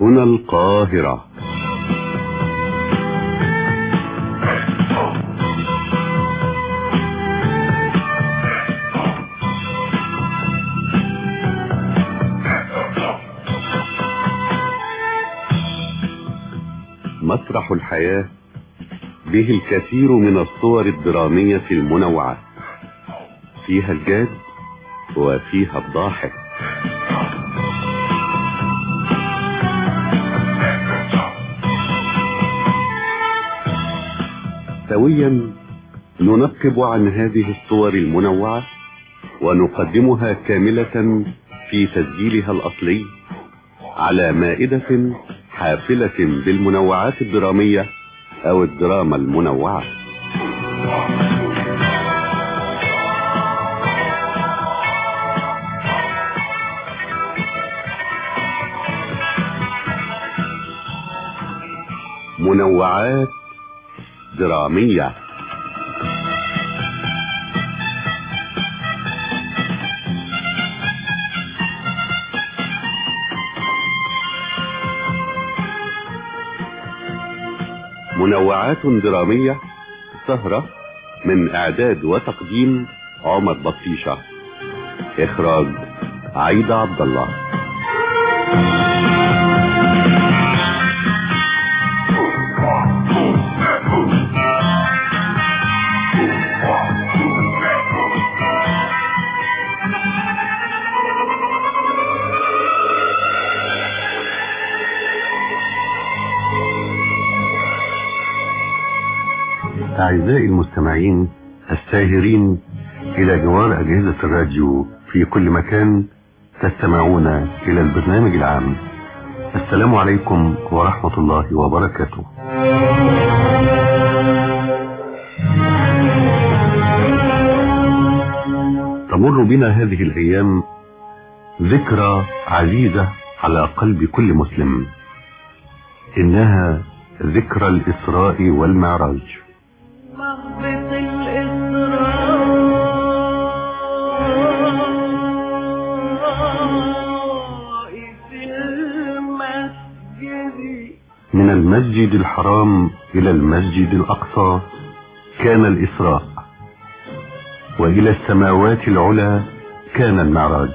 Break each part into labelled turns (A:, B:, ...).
A: هنا القاهرة. مسرح الحياة به الكثير من الصور الدرامية المنوعة، فيها الجاد وفيها الضاحك. سويا ننقب عن هذه الصور المنوعة ونقدمها كاملة في تسجيلها الأصلي على مائدة حافلة بالمنوعات الدرامية أو الدراما المنوعة. منوعات درامية. منوعات درامية، سهرة من إعداد وتقديم عمر بطيشة، إخراج عايدة عبد الله. أعزائي المستمعين الساهرين إلى جوار أجهزة الراديو في كل مكان، تستمعون إلى البرنامج العام. السلام عليكم ورحمة الله وبركاته. تمر بنا هذه الأيام ذكرى عزيزة على قلب كل مسلم، إنها ذكرى الإسراء والمعراج. من المسجد الحرام إلى المسجد الأقصى كان الإسراء، وإلى السماوات العلى كان المعراج.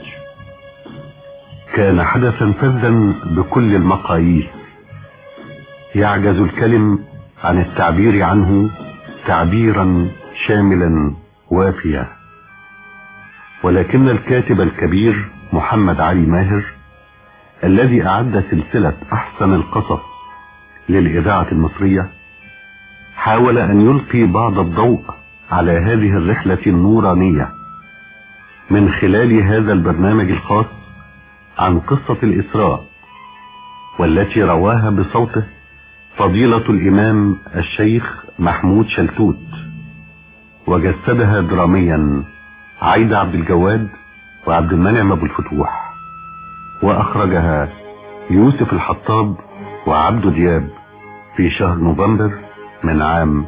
A: كان حدثا فذا بكل المقاييس، يعجز الكلم عن التعبير عنه تعبيرا شاملا وافيا. ولكن الكاتب الكبير محمد علي ماهر، الذي أعد سلسلة أحسن القصص للإذاعة المصرية، حاول أن يلقي بعض الضوء على هذه الرحلة النورانية من خلال هذا البرنامج الخاص عن قصة الإسراء، والتي رواها بصوته فضيلة الإمام الشيخ محمود شلتوت، وجسدها دراميا عايدة عبد الجواد وعبد المنعم أبو الفتوح، وأخرجها يوسف الحطاب وعبد دياب في شهر نوفمبر من عام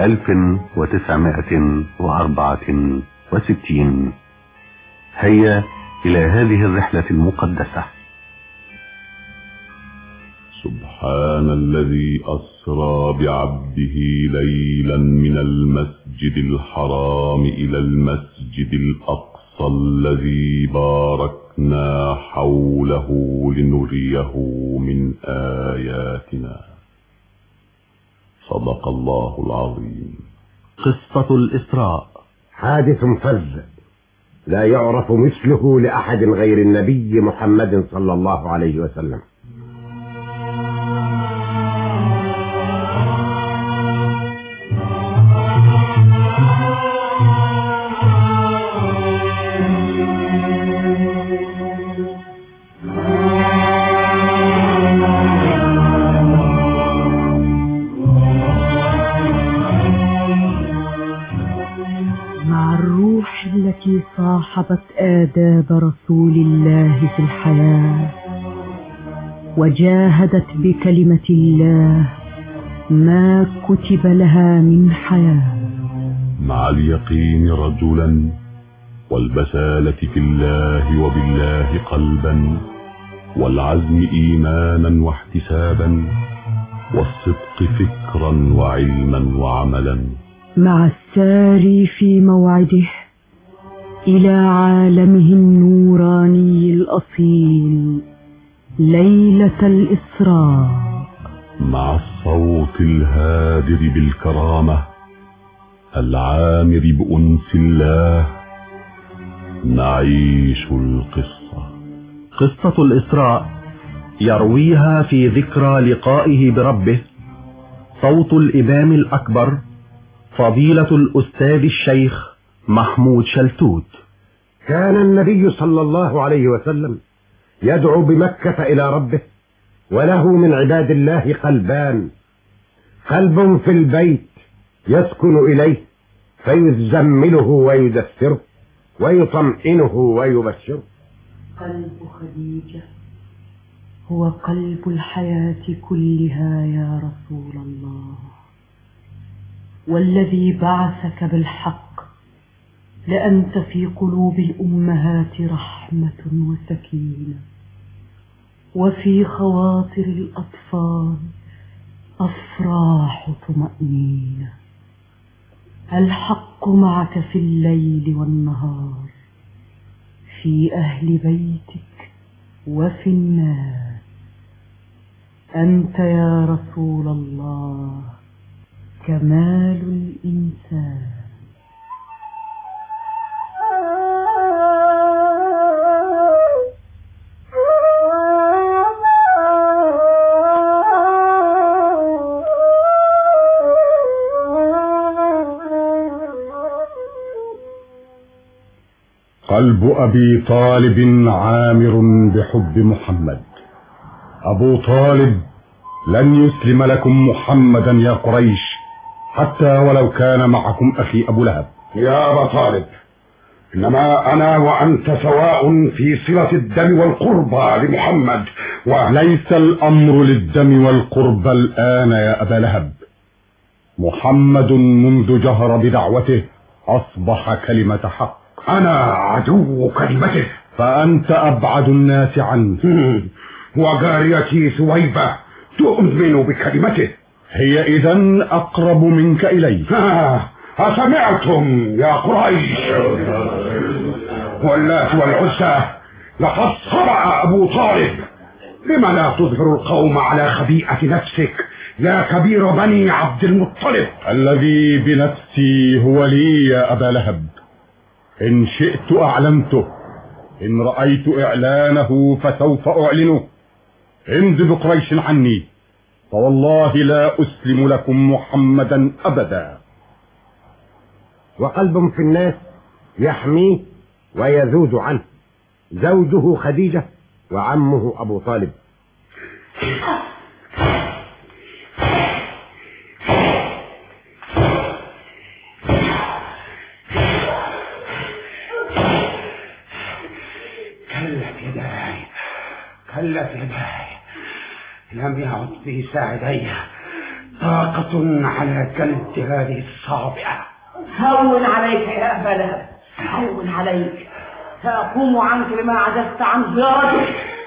A: 1964. هيا إلى هذه الرحلة المقدسة.
B: سبحان الذي أسرى بعبده ليلا من المسجد الحرام إلى المسجد الأقصى الذي باركنا حوله لنريه من آياتنا. صدق الله العظيم.
C: قصة الإسراء
D: حادث فذ لا يعرف مثله لأحد غير النبي محمد صلى الله عليه وسلم.
E: التي صاحبت آداب رسول الله في الحياة وجاهدت بكلمة الله ما كتب لها من حياة،
B: مع اليقين رجلا والبسالة في الله وبالله قلبا، والعزم إيمانا واحتسابا، والصدق فكرا وعلما وعملا،
E: مع الساري في موعده إلى عالمه النوراني الأصيل ليلة الإسراء،
B: مع الصوت الهادر بالكرامة العامر بأنس الله، نعيش القصة.
C: قصة الإسراء يرويها في ذكرى لقائه بربه صوت الإمام الأكبر فضيلة الأستاذ الشيخ محمود شلتوت.
D: كان النبي صلى الله عليه وسلم يدعو بمكة إلى ربه، وله من عباد الله قلبان: قلب في البيت يسكن إليه فيزمله ويدثره ويطمئنه ويبشره.
E: قلب خديجة هو قلب الحياة كلها يا رسول الله، والذي بعثك بالحق لأنت في قلوب الأمهات رحمة وسكينة، وفي خواطر الأطفال أفراح طمأنينة. الحق معك في الليل والنهار، في أهل بيتك وفي الناس. أنت يا رسول الله كمال الإنسان.
B: قلب أبي طالب عامر بحب محمد. أبو طالب لن يسلم لكم محمدا يا قريش، حتى ولو كان معكم أخي أبو لهب.
F: يا أبا طالب، إنما أنا وأنت سواء في صلة الدم والقربى لمحمد،
B: وليس الأمر للدم والقربى الآن يا أبا لهب. محمد منذ جهر بدعوته أصبح كلمة حق.
F: أنا عدو كلمته،
B: فأنت أبعد الناس عنه.
F: وجاريتي ثويبة تؤمن بكلمته،
B: هي إذن أقرب منك إليه.
F: أسمعتم يا قريش؟ واللات والعزى لقد صرع أبو طالب. لما لا تظهر القوم على خبيئة نفسك يا كبير بني عبد المطلب؟
B: الذي بنفسي هو لي يا أبا لهب، إن شئت أعلنته، إن رأيت إعلانه فسوف أعلنه. امض بقريش عني، فوالله لا أسلم لكم محمدا أبدا.
D: وقلب في الناس يحميه ويذود عنه، زوجه خديجة وعمه أبو طالب.
F: كلت يداي، لم يعد في ساعدي طاقة على جلد هذه الصابعة.
G: هون عليك يا أبا لهب، هون عليك، سأقوم عنك بما عجزت عنه يا رجل.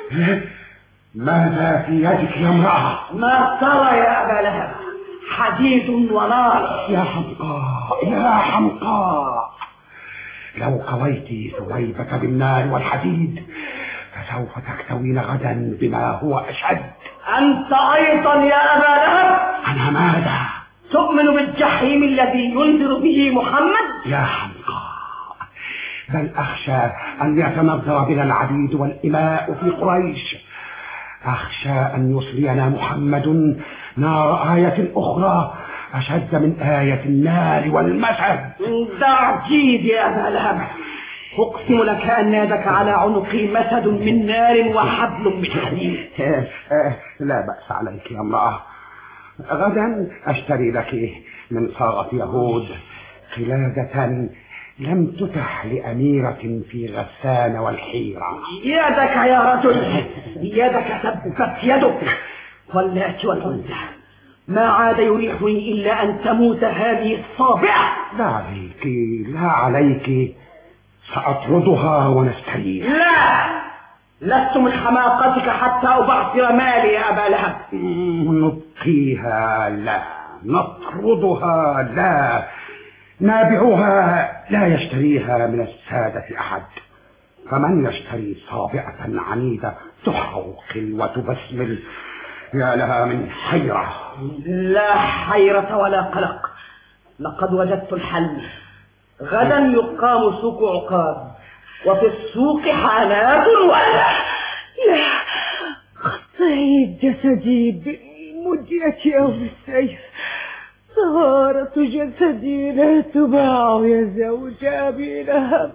F: ماذا في يدك يا امرأة؟
G: ما ترى يا أبا لهب، حديد ونار.
F: يا حمقاء يا حمقاء، لو قويت ثويبة بالنار والحديد فسوف تكتوين غدا بما هو أشد.
G: أنت أيضا يا أبا لهب.
F: أنا ماذا؟
G: تؤمن بالجحيم الذي ينذر به محمد؟
F: يا حمقاء، بل أخشى أن يتنظر بنا العبيد والإماء في قريش. أخشى أن يصلينا محمد نار آية أخرى أشد من آية النار والمسد.
G: دع جيد يا أبا لهب، أقسم لك أن يدك على عنقي مسد من نار وحبل من حديد.
F: لا بأس عليك يا امرأة، غدا أشتري لك من صاغة يهود قلادة لم تتح لأميرة في غسان والحيرة.
G: يدك يا رجل، يدك تبت يدك. واللات والعزى ما عاد يريحني إلا أن تموت هذه الصابعة.
F: لا عليك لا عليك، سأطردها ونستريح.
G: لا، لست من حماقتك حتى أبعثر مالي يا أبا لهب.
F: نبقيها لا، نطردها لا، نابعها لا يشتريها من السادة أحد، فمن يشتري صابعة عنيدة تحوقل وتبسمل يا لها من حيرة.
G: لا حيرة ولا قلق، لقد وجدت الحل. غدا يقام سوق عقاب، وفي السوق حالات ولا
E: لا قطعت جسدي بالمدية أو بالسيف، طهارة جسدي لا تباع يا زوج أبي لهب.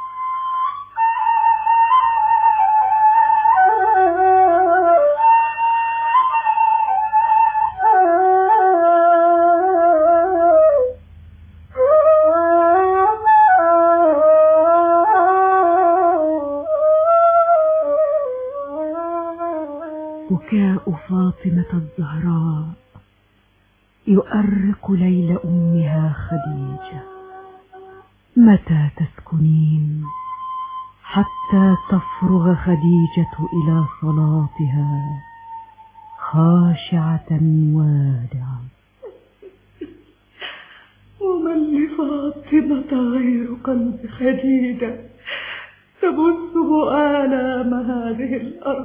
E: بكاء فاطمة الزهراء يؤرق ليل أمها خديجة. متى تسكنين حتى تفرغ خديجة إلى صلاتها خاشعة وادعة؟ ومن لفاطمة غير قلب خديجة تبثه آلام هذه الأرض؟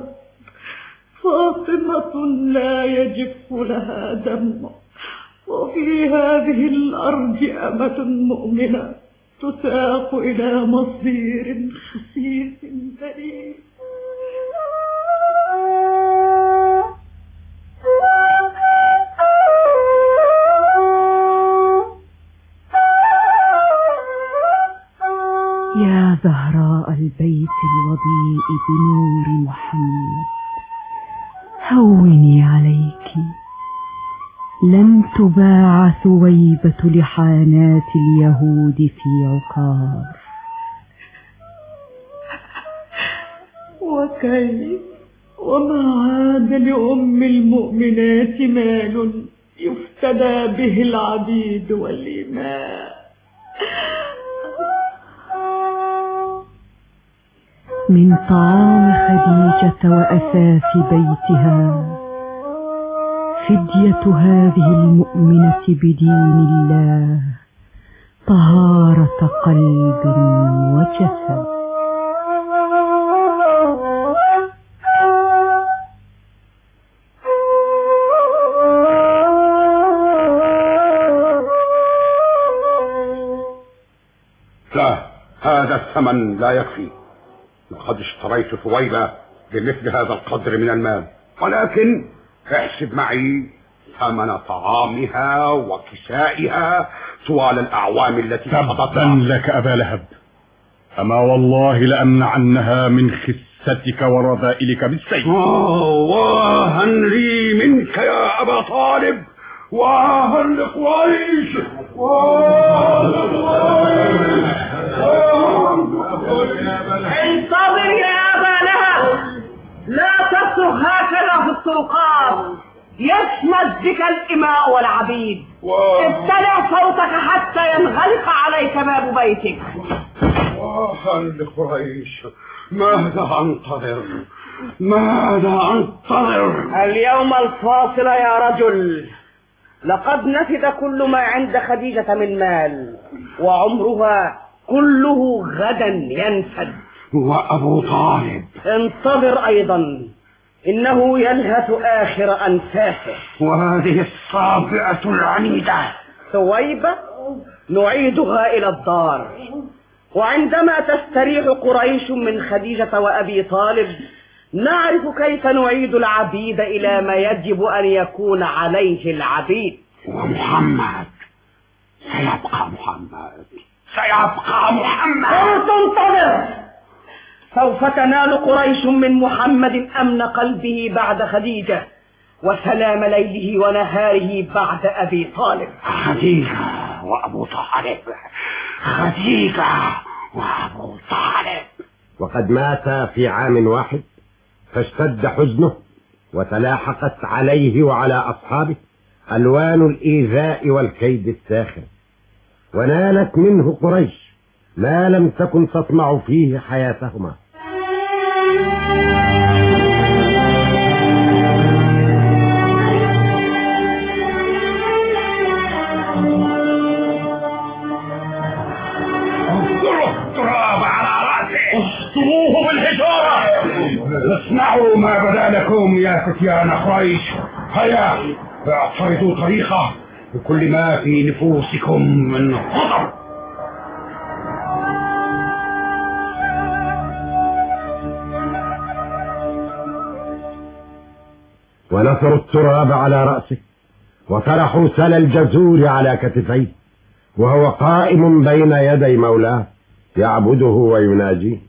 E: فاطمة لا يجف لها دم، وفي هذه الأرض أمة مؤمنة تساق إلى مصير خسيس ذليل. يا زهراء البيت الوضيء بنور محمد، هوني عليك، لن تباع ثويبة لحانات اليهود في عقار. وكيف وما عاد لأم المؤمنات مال يفتدى به العبيد والإماء. من طعام خديجة وأثاث بيتها فدية هذه المؤمنة بدين الله طهارة قلب وجسد.
F: لا، هذا الثمن لا يكفي. لقد اشتريت ثويبة بمثل هذا القدر من المال، ولكن احسب معي ثمن طعامها وكسائها طوال الأعوام التي
B: تبا لك أبا لهب، أما والله لأمنعنها من خستك ورذائلك بالسيف.
F: واها لي منك يا أبا طالب، واها لقريش،
G: انتظر يا أبا لهب، لا تصرخ هكذا في الطرقات، يشمت بك الإماء والعبيد. ابتلع صوتك حتى ينغلق عليك باب بيتك.
F: واها لقريش، ماذا أنتظر؟ ماذا أنتظر؟
G: اليوم الفاصل يا رجل. لقد نفد كل ما عند خديجة من مال، وعمرها كله غدا ينفد.
F: وأبو طالب
G: انتظر أيضا، إنه ينهت آخر أنفاسه.
F: وهذه الصابئة العنيدة
G: ثويبة نعيدها إلى الدار، وعندما تستريح قريش من خديجة وأبي طالب نعرف كيف نعيد العبيد إلى ما يجب أن يكون عليه العبيد.
F: ومحمد سيبقى محمد، سيبقى محمد.
G: قلت انتظر، سوف تنال قريش من محمد أمن قلبه بعد خديجة، وسلام ليله ونهاره بعد أبي طالب.
F: خديجة وأبو طالب، خديجة وأبو طالب.
D: وقد مات في عام واحد، فاشتد حزنه وتلاحقت عليه وعلى أصحابه ألوان الإيذاء والكيد الساخر، ونالت منه قريش ما لم تكن تطمع فيه حياتهما.
F: لكم يا فتيان قريش، هيا اعترضوا طريقه بكل ما في نفوسكم من غضب.
D: ونثروا التراب على رأسه وطرحوا سل الجزور على كتفيه وهو قائم بين يدي مولاه يعبده ويناجيه.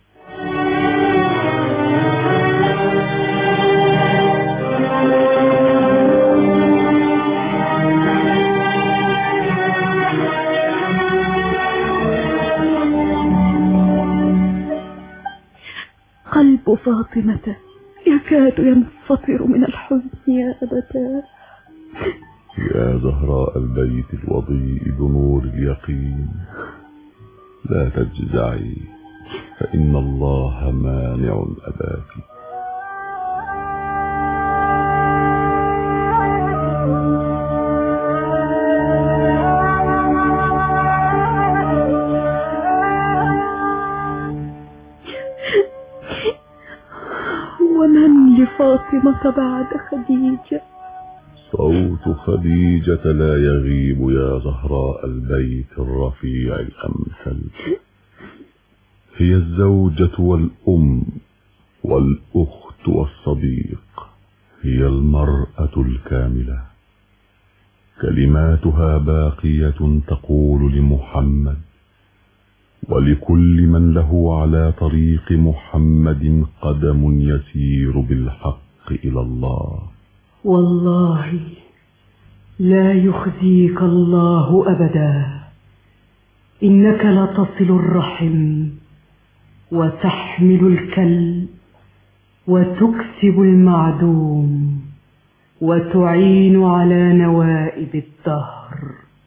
E: قلب فاطمة يكاد ينفطر من الحزن يا أبتاه.
H: يا زهراء البيت الوضيء بنور اليقين، لا تجزعي فإن الله مانع أباك.
E: ومن لفاطمة بعد خديجة؟
H: صوت خديجة لا يغيب يا زهراء البيت الرفيع الأمثل. هي الزوجة والأم والأخت والصديق، هي المرأة الكاملة. كلماتها باقية تقول لمحمد ولكل من له على طريق محمد قدم يسير بالحق إلى الله:
E: والله لا يخزيك الله أبدا، إنك لتصل الرحم وتحمل الكل وتكسب المعدوم وتعين على نوائب الدهر.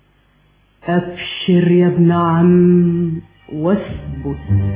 E: أبشر يا ابن عم واثبت.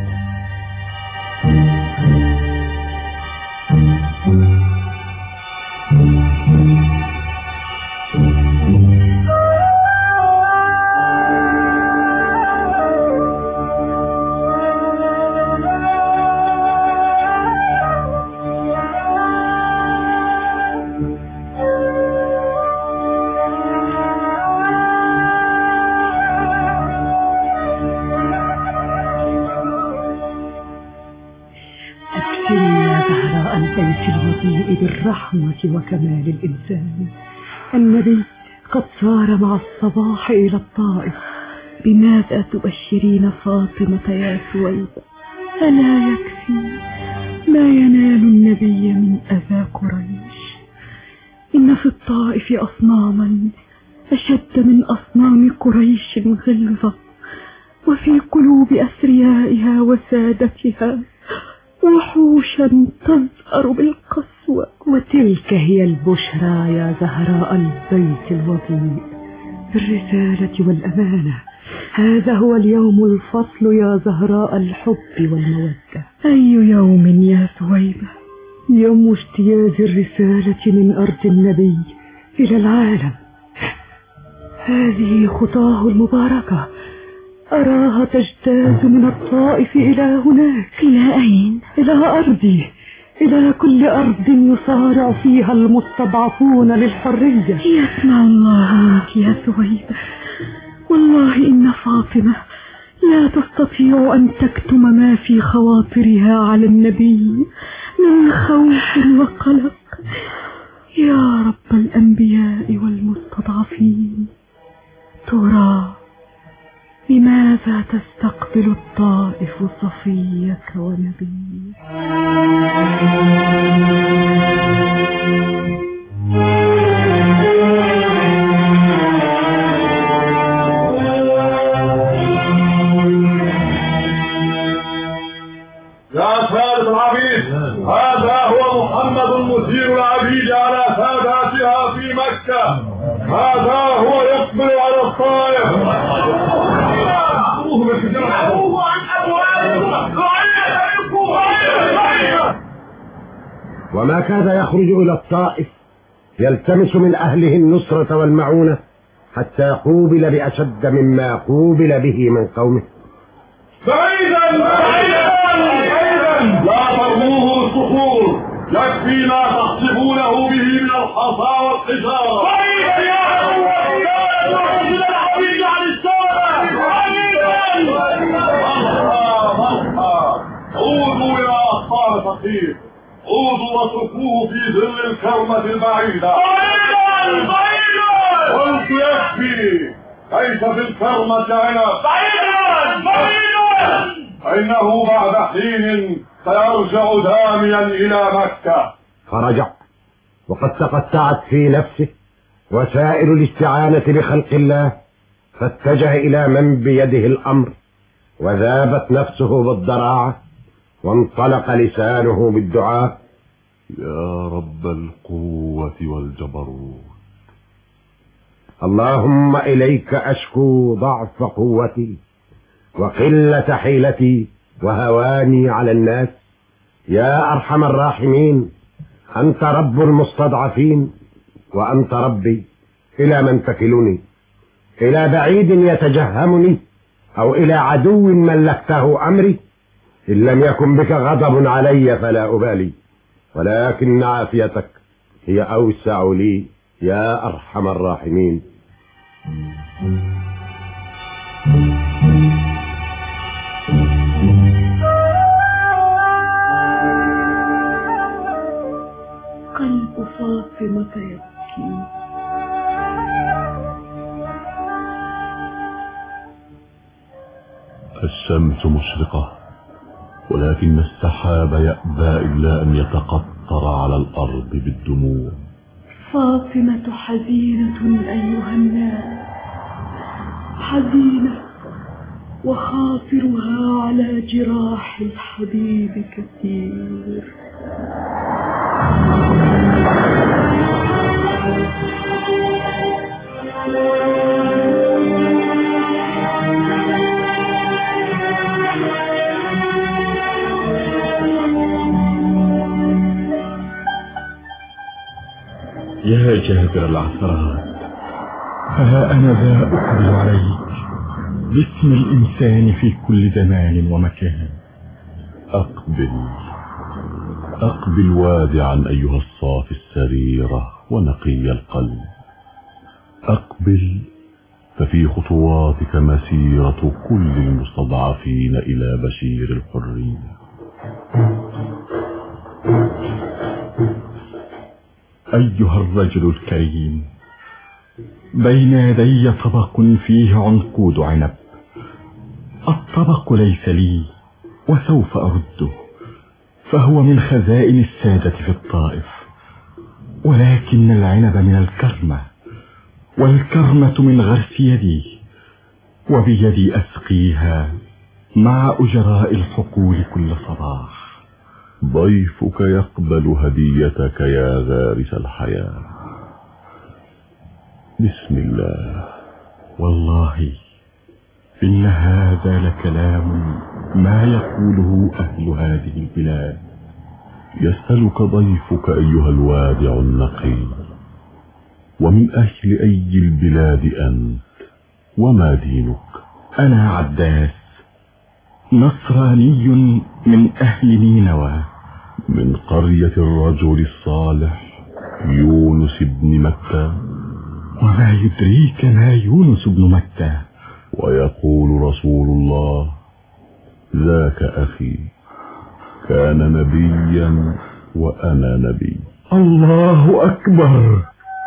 E: بالرحمة وكمال الإنسان. النبي قد سار مع الصباح إلى الطائف. بماذا تبشرين فاطمة يا ثويبة؟ ألا يكفي ما ينال النبي من أذى قريش؟ إن في الطائف أصناما أشد من أصنام قريش غلظة، وفي قلوب أثريائها وسادتها وحوشا تزهر بالقسوة. وتلك هي البشرى يا زهراء البيت الوضيء بالرسالة والأمانة. هذا هو اليوم الفصل يا زهراء الحب والمودة. أي يوم يا ثويبة؟ يوم اجتياز الرسالة من أرض النبي إلى العالم. هذه خطاه المباركة، أراها تجتاز من الطائف إلى هناك. إلى أين؟ إلى أرضي، إلى كل أرض يصارع فيها المستضعفون للحرية. يسمع الله منك يا ثويبة. والله إن فاطمة لا تستطيع أن تكتم ما في خواطرها على النبي من خوف وقلق. يا رب الأنبياء والمستضعفين، ترى لماذا تستقبل الطائف صفيك ونبيك؟
I: يا سادة العبيد، هذا هو محمد مثير العبيد على ساداتها في مكة. هذا هو يقبل على الطائف.
D: وما كاد يخرج إلى الطائف يلتمس من أهله النصرة والمعونة حتى قوبل بأشد مما قوبل به من قومه.
I: بعيدا لا ترموه الصخور، يكفينا تقصفونه به من الحصى والحجارة.
J: طيب يا أخوة كانت العبيد عن السادة.
I: عودوا يا أخطار فقير، عودوا واتركوه في ظل الكرمة البعيدة. قلت يكفي، كيف في الكرمة عنب؟ فإنه بعد حين سيرجع داميا إلى مكة.
D: فرجع وقد تقطعت في نفسه وسائل الاستعانة بخلق الله، فاتجه إلى من بيده الأمر، وذابت نفسه بالضراعة، وانطلق لسانه بالدعاء:
H: يا رب القوة والجبروت،
D: اللهم إليك أشكو ضعف قوتي وقلة حيلتي وهواني على الناس. يا أرحم الراحمين، أنت رب المستضعفين، وأنت ربي، إلى من تكلني؟ إلى بعيد يتجهمني، أو إلى عدو ملكته أمري؟ إن لم يكن بك غضب علي فلا أبالي، ولكن عافيتك هي أوسع لي يا أرحم الراحمين.
E: قلب فاطمة يبكي.
H: الشمس مشرقة، ولكن السحاب يأبى إلا أن يتقطر على الأرض بالدموع.
E: فاطمة حزينة أيها الناس، حزينة، وخاطرها على جراح الحبيب كثير.
K: يا جابر العثرات، ها أنا ذا أقبل عليك باسم الإنسان في كل زمان ومكان.
H: أقبل وادعا أيها الصافي السريرة ونقي القلب. أقبل، ففي خطواتك مسيرة كل المستضعفين إلى بشير الحرية.
K: أيها الرجل الكريم، بين يدي طبق فيه عنقود عنب. الطبق ليس لي وسوف أرده، فهو من خزائن السادة في الطائف، ولكن العنب من الكرمة، والكرمة من غرس يدي، وبيدي أسقيها مع أجراء الحقول كل صباح.
H: ضيفك يقبل هديتك يا غارس الحياة. بسم الله.
K: والله إن هذا لكلام ما يقوله أهل هذه البلاد.
H: يسألك ضيفك أيها الوادع النقي: ومن أهل أي البلاد أنت؟ وما دينك؟
K: أنا عداس، نصراني من أهل نينوى،
H: من قرية الرجل الصالح يونس بن متى.
K: وما يدريك ما يونس بن متى؟
H: ويقول رسول الله: ذاك أخي كان نبيا وأنا نبي.
K: الله أكبر.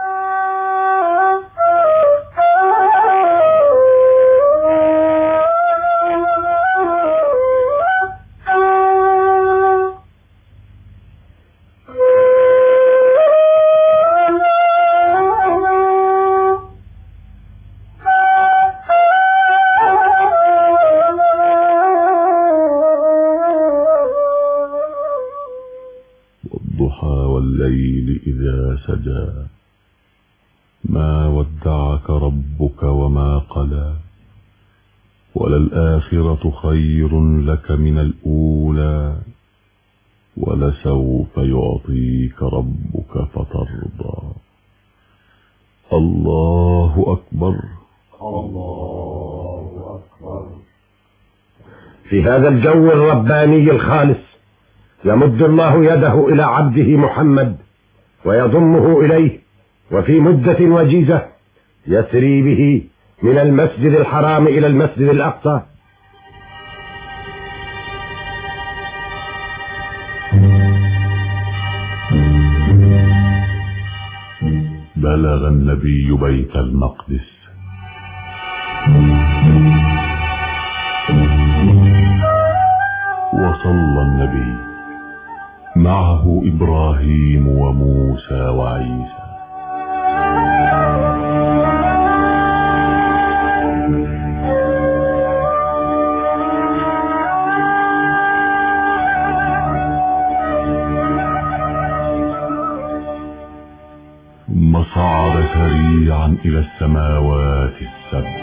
H: والليل إذا سجى ما ودعك ربك وما قلى، وللآخرة خير لك من الأولى، ولسوف يعطيك ربك فترضى. الله أكبر.
D: الله أكبر. في هذا الجو الرباني الخالص يمد الله يده إلى عبده محمد ويضمه إليه، وفي مدة وجيزة يسري به من المسجد الحرام إلى المسجد الأقصى.
H: بلغ النبي بيت المقدس، وصلى النبي معه إبراهيم وموسى وعيسى. ثم صعد سريعا إلى السماوات السبع،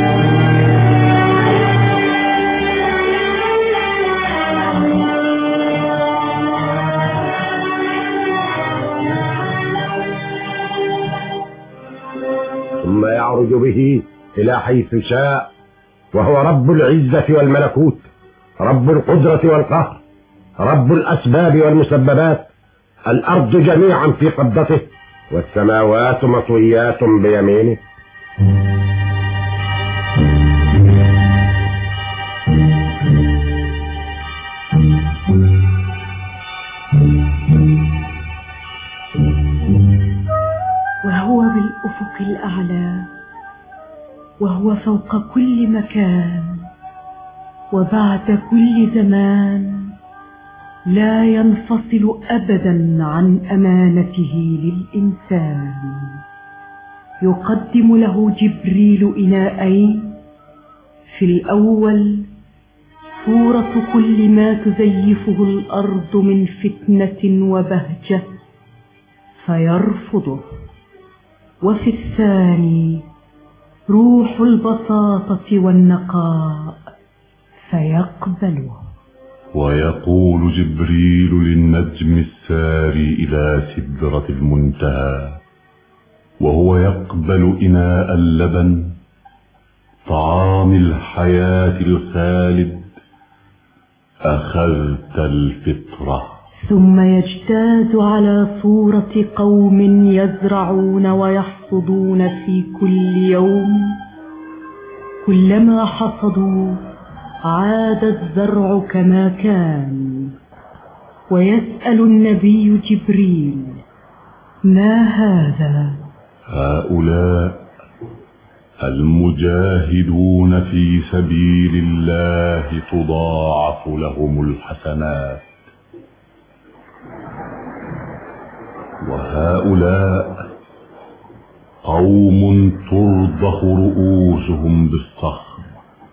D: ثم يعرج به إلى حيث شاء، وهو رب العزة والملكوت، رب القدرة والقهر، رب الأسباب والمسببات. الأرض جميعا في قبضته، والسماوات مطويات بيمينه.
E: وهو بالأفق الأعلى، وهو فوق كل مكان، وبعد كل زمان، لا ينفصل أبدا عن أمانته للإنسان. يقدم له جبريل إناءين، في الأول صورة كل ما تزيفه الأرض من فتنة وبهجة فيرفضه، وفي الثاني روح البساطة والنقاء فيقبله.
H: ويقول جبريل للنجم الساري إلى سدرة المنتهى وهو يقبل إناء اللبن، طعام الحياة الخالد: أخذت الفطرة.
E: ثم يجتاز على صورة قوم يزرعون ويحصدون في كل يوم، كلما حصدوا عاد الزرع كما كان، ويسأل النبي جبريل: ما هذا؟
H: هؤلاء المجاهدون في سبيل الله تضاعف لهم الحسنات، وهؤلاء قوم ترضخ رؤوسهم بالصخر،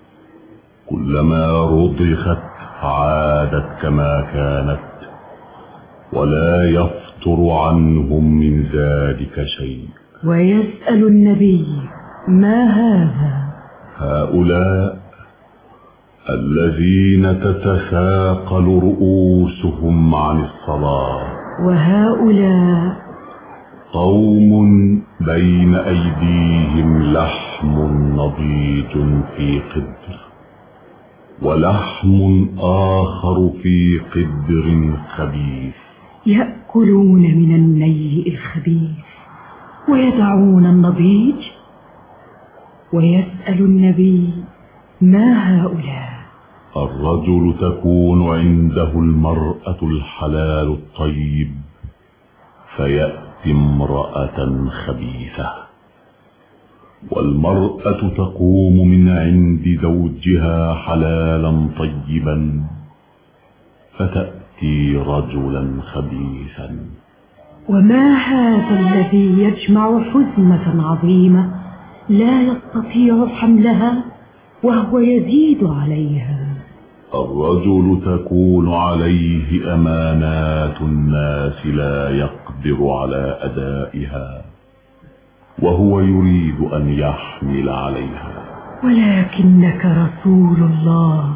H: كلما رضخت عادت كما كانت، ولا يفتر عنهم من ذلك شيء.
E: ويسأل النبي: ما هذا؟
H: هؤلاء الذين تتثاقل رؤوسهم عن الصلاة،
E: وهؤلاء
H: قوم بين أيديهم لحم نضيج في قدر، ولحم آخر في قدر خبيث،
E: يأكلون من النيء الخبيث ويدعون النضيج. ويسأل النبي: ما هؤلاء؟
H: الرجل تكون عنده المرأة الحلال الطيب، فيأتي امرأة خبيثة، والمرأة تقوم من عند زوجها حلالا طيبا، فتأتي رجلا خبيثا.
E: وما هذا الذي يجمع حزمة عظيمة لا يستطيع حملها وهو يزيد عليها؟
H: الرجل تكون عليه أمانات الناس لا يقدر على أدائها، وهو يريد أن يحمل عليها.
E: ولكنك رسول الله،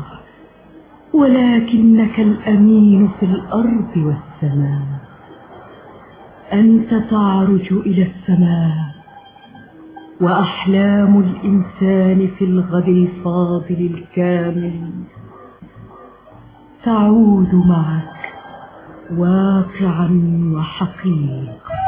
E: ولكنك الأمين في الأرض والسماء. أنت تعرج إلى السماء، وأحلام الإنسان في الغد الفاضل الكامل تعود معك واقعا وحقيقة.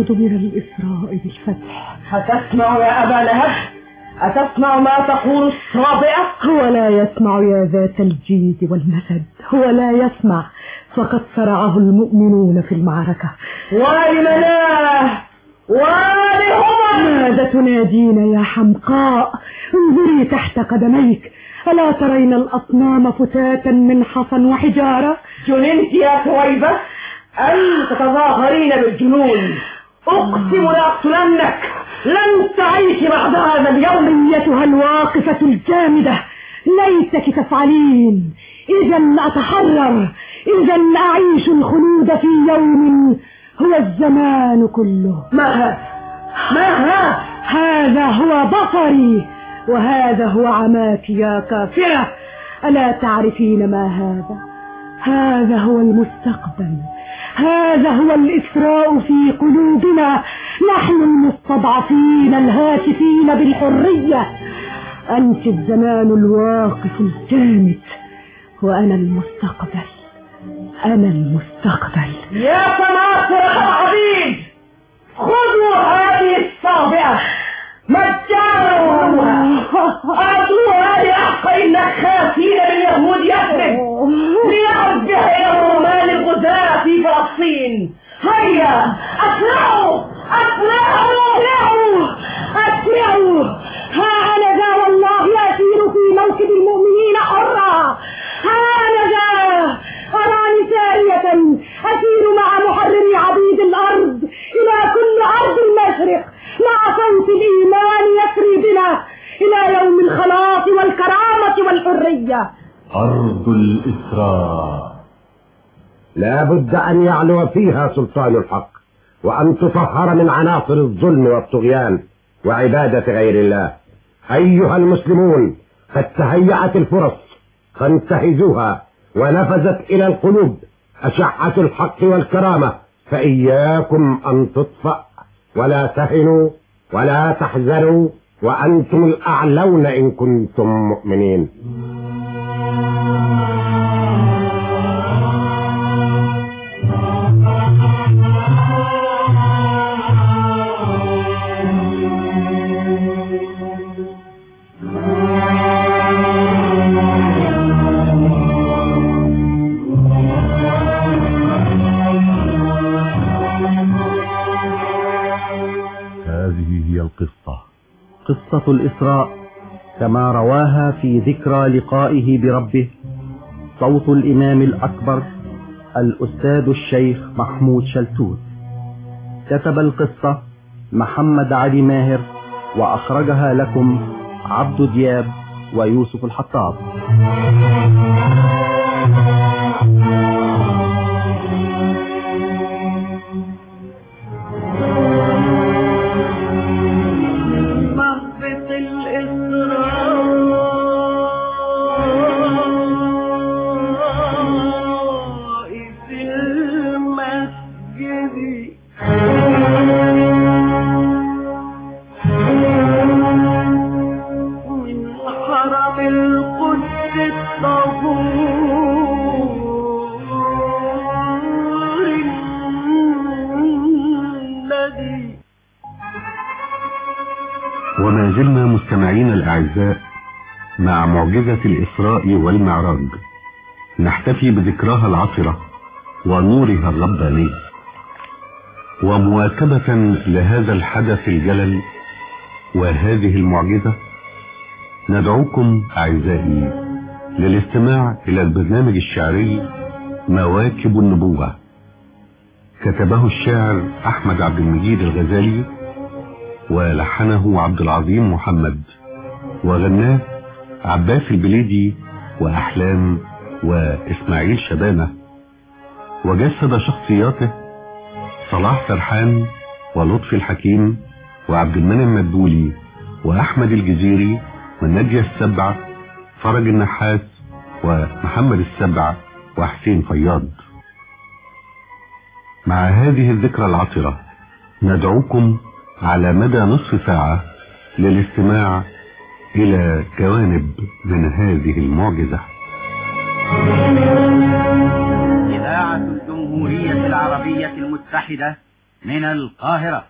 E: يعود من الإسراء بالفتح.
G: هتسمع يا أبا لهب؟ أتسمع ما تقول الصابئة؟
E: هو لا يسمع يا ذات الجيد والمسد، هو لا يسمع، فقد صرعه المؤمنون في المعركة.
G: ولمناه ولهما
E: ماذا تنادين يا حمقاء؟ انظري تحت قدميك، ألا ترين الأصنام فتاتا من حصن وحجارة؟
G: جننت يا ثويبة أن تتظاهرين بالجنون. أقسم لأقتلنك، لن تعيش بعد هذا اليوم.
E: أيتها الواقفة الجامدة، ليتك تفعلين، إذا أتحرر، إذا أعيش الخلود في يوم هو الزمان كله.
G: ما هذا؟
E: هذا هو بصري، وهذا هو عماك يا كافرة. ألا تعرفين ما هذا؟ هذا هو المستقبل، هذا هو الإسراء في قلوبنا، نحن المستضعفين الهاتفين بالحرية. أنت الزمان الواقف الجامد، وأنا المستقبل، أنا المستقبل.
G: يا سماسرة العبيد، خذوا هذه الصابئة مجانا، أعطوها لأحقى النخاسين من يهود يثرب ليرجع إلى الرومان الغزاة في فلسطين. هيا أسرعوا أسرعوا
E: أسرعوا أسرعوا، ها أنا ذا والله أسير في موكب المؤمنين حرا. ها أنا ذا أراني سارية أسير مع محرري عبيد الأرض إلى كل أرض المشرق، مع صوت الإيمان يسري بنا إلى يوم الخلاص والكرامة والحرية.
H: أرض الإسراء
D: لا بد أن يعلو فيها سلطان الحق، وأن تطهر من عناصر الظلم والطغيان وعبادة غير الله. أيها المسلمون، قد تهيأت الفرص فانتهزوها، ونفذت إلى القلوب أشعة الحق والكرامة، فإياكم أن تطفأ، ولا تهنوا ولا تحزنوا، وأنتم الأعلون إن كنتم مؤمنين.
C: قصة الإسراء كما رواها في ذكرى لقائه بربه صوت الإمام الأكبر الأستاذ الشيخ محمود شلتوت. كتب القصة محمد علي ماهر، وأخرجها لكم عبد دياب ويوسف الحطاب.
A: وما زلنا مستمعين الأعزاء مع معجزة الإسراء والمعراج، نحتفي بذكراها العطرة ونورها الرباني. ومواكبة لهذا الحدث الجلل وهذه المعجزة، ندعوكم أعزائي للاستماع إلى البرنامج الشعري مواكب النبوة. كتبه الشاعر أحمد عبد المجيد الغزالي، ولحنه عبد العظيم محمد، وغناه عباس البليدي وأحلام وإسماعيل شبانة، وجسد شخصياته صلاح سرحان ولطفي الحكيم وعبد المنعم مدبولي وأحمد الجزيري والنجية السبع، فرج النحاس ومحمد السبع وحسين فياض. مع هذه الذكرى العطرة ندعوكم على مدى نصف ساعة للاستماع إلى جوانب من هذه المعجزة.
L: إذاعة الجمهورية العربية المتحدة من القاهرة.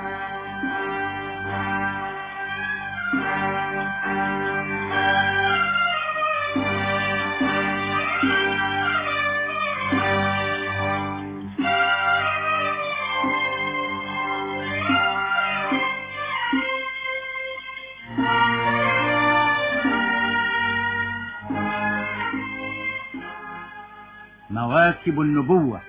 L: مواكب النبوة.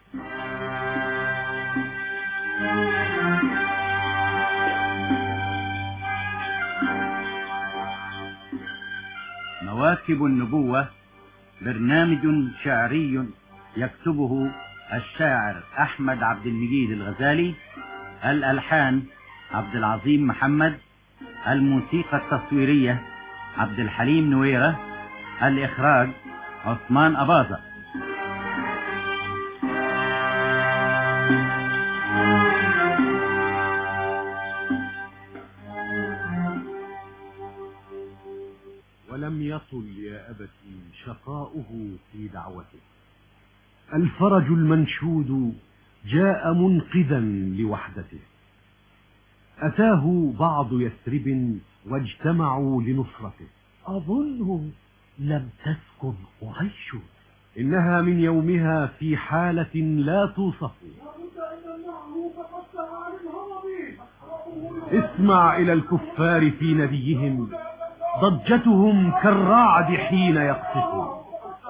L: مواكب النبوة برنامج شعري يكتبه الشاعر أحمد عبد المجيد الغزالي، الألحان عبد العظيم محمد، الموسيقى التصويرية عبد الحليم نويرة، الإخراج عثمان أباظة.
M: ولم يطل يا أبتي شقاؤه في دعوته، الفرج المنشود جاء منقذا لوحدته، أتاه بعض يثرب واجتمعوا لنصرته. أظن لم تسكن قريش، إنها من يومها في حالة لا توصف. اسمع إلى الكفار في نبيهم، ضجتهم كالرعد حين يقصف.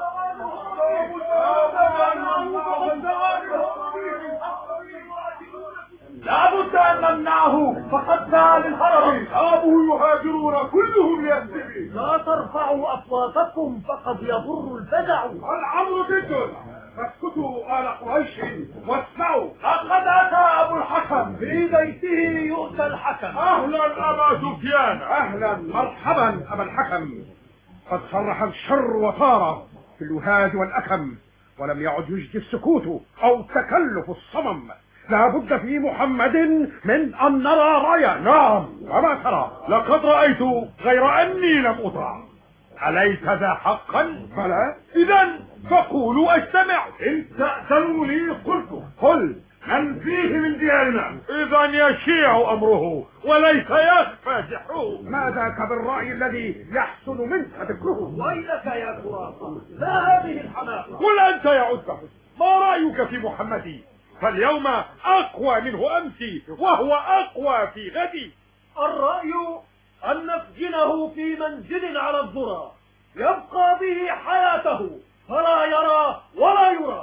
J: لا بد أن نمنعه، فقد سعى للهرب. أصحابه يهاجرون كلهم ليثرب. لا ترفعوا أصواتكم فقد يضر الفزع. الأمر جد، فاسكتوا آل قريش واسمعوا. لقد أتى أبو الحكم، في بيته يؤتى الحكم. أهلا أبا سفيان. أهلا مرحبا أبا الحكم. قد صرح الشر وطار في الوهاد والأكم، ولم يعد يجدي السكوت أو تكلف الصمم. لا بد في محمد من أن نرى راية. نعم، وما ترى؟ لقد رأيت غير أني لم أطع. أليس ذا حقا؟ بلى. إذن فقولوا أجتمع. إن تأذنوني قلت. قل من فيه من ديارنا. إذن يشيع أمره وليس يخفى سحره. ما ذاك بالرأي الذي يحسن منك ذكره؟ ويلك يا خرافة، لا هذه الحماقة. قل أنت يا عتبة، ما رأيك في محمد؟ فاليوم أقوى منه أمس، وهو أقوى في غد. الرأي أن نسجنه في منزل على الذرى يبقى به حياته، فلا يرى ولا يرى.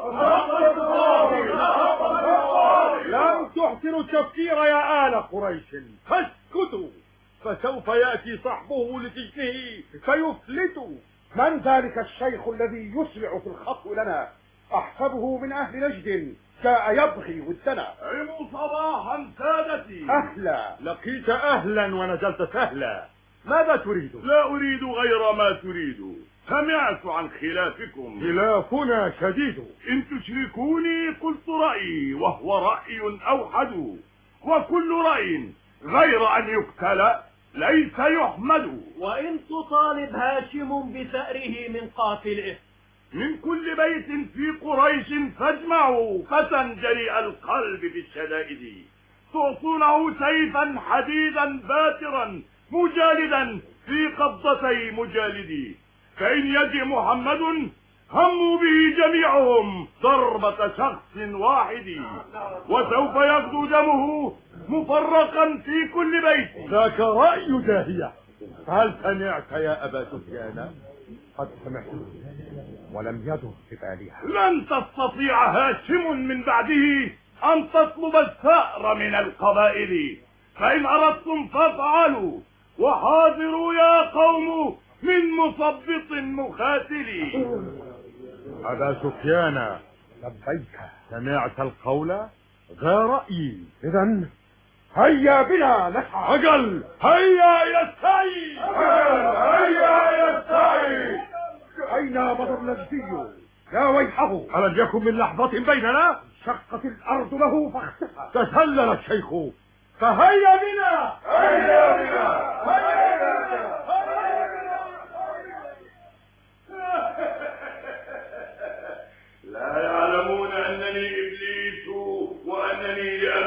J: لم تحسنوا التفكير يا آل قريش، فاسكتوا، فسوف يأتي صاحبه لسجنه فيفلتوا. من ذلك الشيخ الذي يسرع في الخطو لنا؟ أحسبه من أهل نجد، جاء يبغي ودنا. عموا صباحا سادتي. أهلا. لقيت أهلا ونزلت سهلا. ماذا تريد؟ لا أريد غير ما تريد. سمعت عن خلافكم. خلافنا شديد. إن تشركوني قلت رأيي، وهو رأي أوحد، وكل رأي غير أن يقتل ليس يحمد. وإن تطالب هاشم بثأره من قاتله، من كل بيت في قريش فاجمعوا فتى جريء القلب بالشدائد، تعطونه سيفا حديدا باترا مجالدا في قبضتي مجالدي، فإن يجئ محمد هموا به جميعهم ضربة شخص واحد، وسوف يغدو دمه مفرقا في كل بيت. ذاك رأي داهية. هل سمعت يا أبا سفيان؟ قد سمعت ولم يدر في بالها. لن تستطيع هاشم من بعده أن تطلب الثأر من القبائل، فإن أردتم فافعلوا، وحاذروا يا قوم من مثبط مخاتل. أبا سفيان لبيك، سمعت القول؟ ذا رأيي. إذن هيا بنا نسعى. أجل هيا يستعي. هيا يستعي. أين بدر نجدي؟ يا ويحه، ألم يكن من لحظة بيننا؟ شقت الأرض له فاختفى. تسلل الشيخ، فهيا بنا. هيا بنا. لا يعلمون أنني إبليس وأنني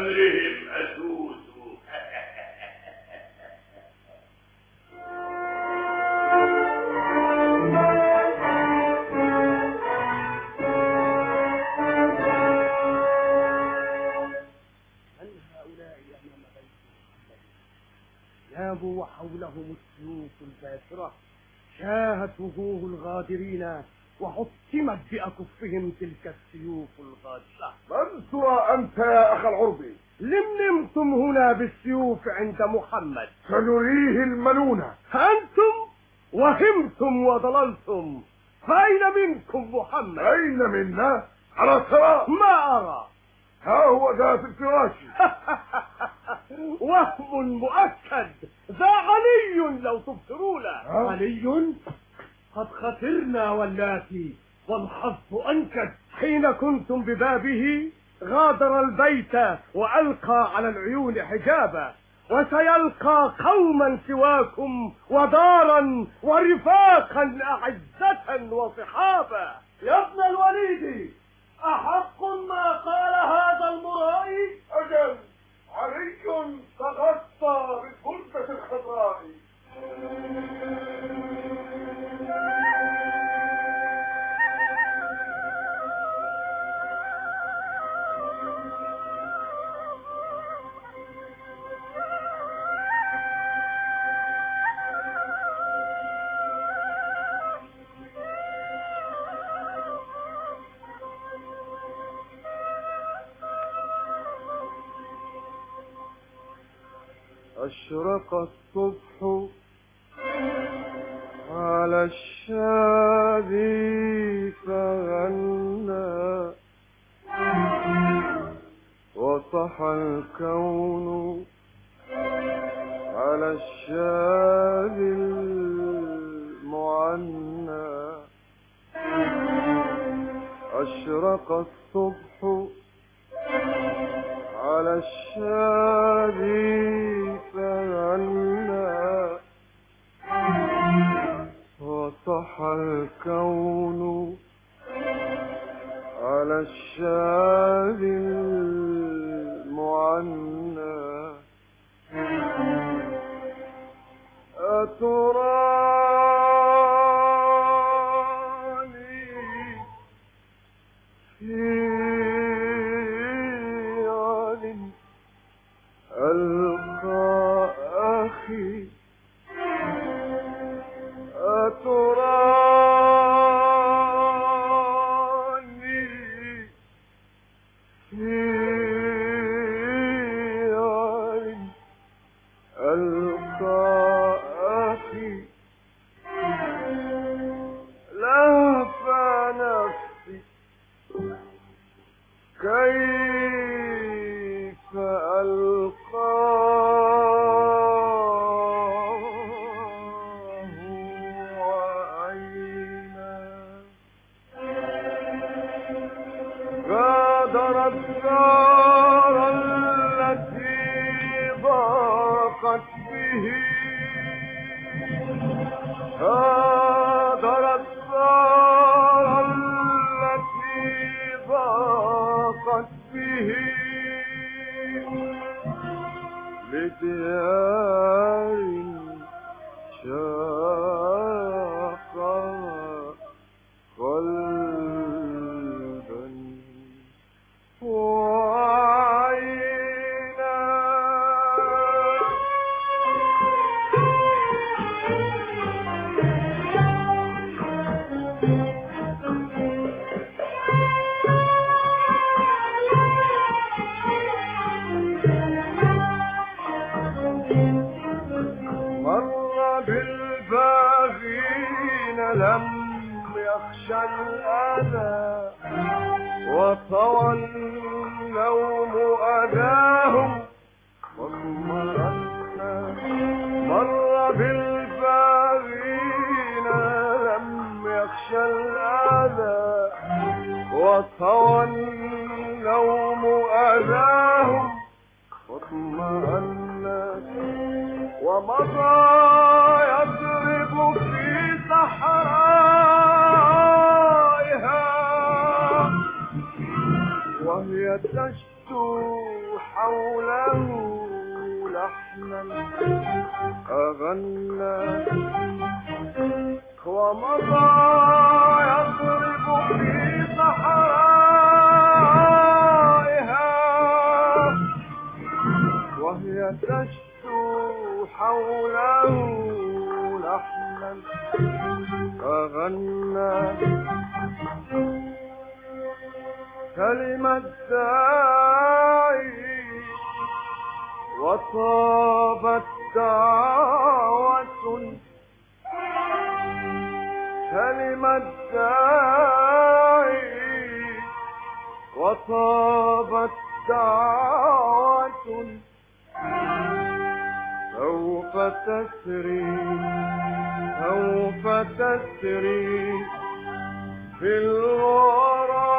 J: ذهبوا وحولهم السيوف الباسرة، شاهت وجوه الغادرين وحطمت بأكفهم تلك السيوف الغادرة.
I: من ترى أنت يا أخ العربي؟
J: لمنمتم هنا بالسيوف عند محمد،
I: سنريه المنونة.
J: أنتم وهمتم وضللتم، فأين منكم محمد؟
I: أين منا؟ على الصراط.
J: ما أرى.
I: ها هو ذا في الفراش.
J: وهم مؤكد، ذا علي لو تبصرونه. علي؟ قد خسرنا واللاتي والحظ أنكد. حين كنتم ببابه غادر البيت وألقى على العيون حجابا، وسيلقى قوما سواكم ودارا ورفاقا أعزة وصحابا.
I: يا ابن الوليد، أحق ما قال هذا المرائي؟ أجل، علي تغطى بالبردة الخضراء.
N: أشرق الصبح على الشادي فغنى، وصح الكون على الشادي المعنى. أشرق الصبح على الشادي فغنى، وصح الكون على الشادي المعنى. أتراني في ألقى أخي، أتراني في عين ألقى أخي، لهف نفسي كيف ألقاه وأين غادر الدار التي ضاقت به، غادر الدار التي ضاقت به، لديار شاقها قلبا وعينا. بالباغين لم يخش الأذى، وطوى النوم أذاهم واطمأنا. مر بالباغين لم يخش الأذى، وطوى النوم أذاهم واطمأنا. ومضى يضرب في صحرائها، وهي تشتو حوله لحنا أغنى. ومضى يضرب في صحرائها، وهي تشتو حوله لحنا فغنى كلمة داعي وطابت دعوة كلمة داعي وطابت دعوة سوف تسري في الورى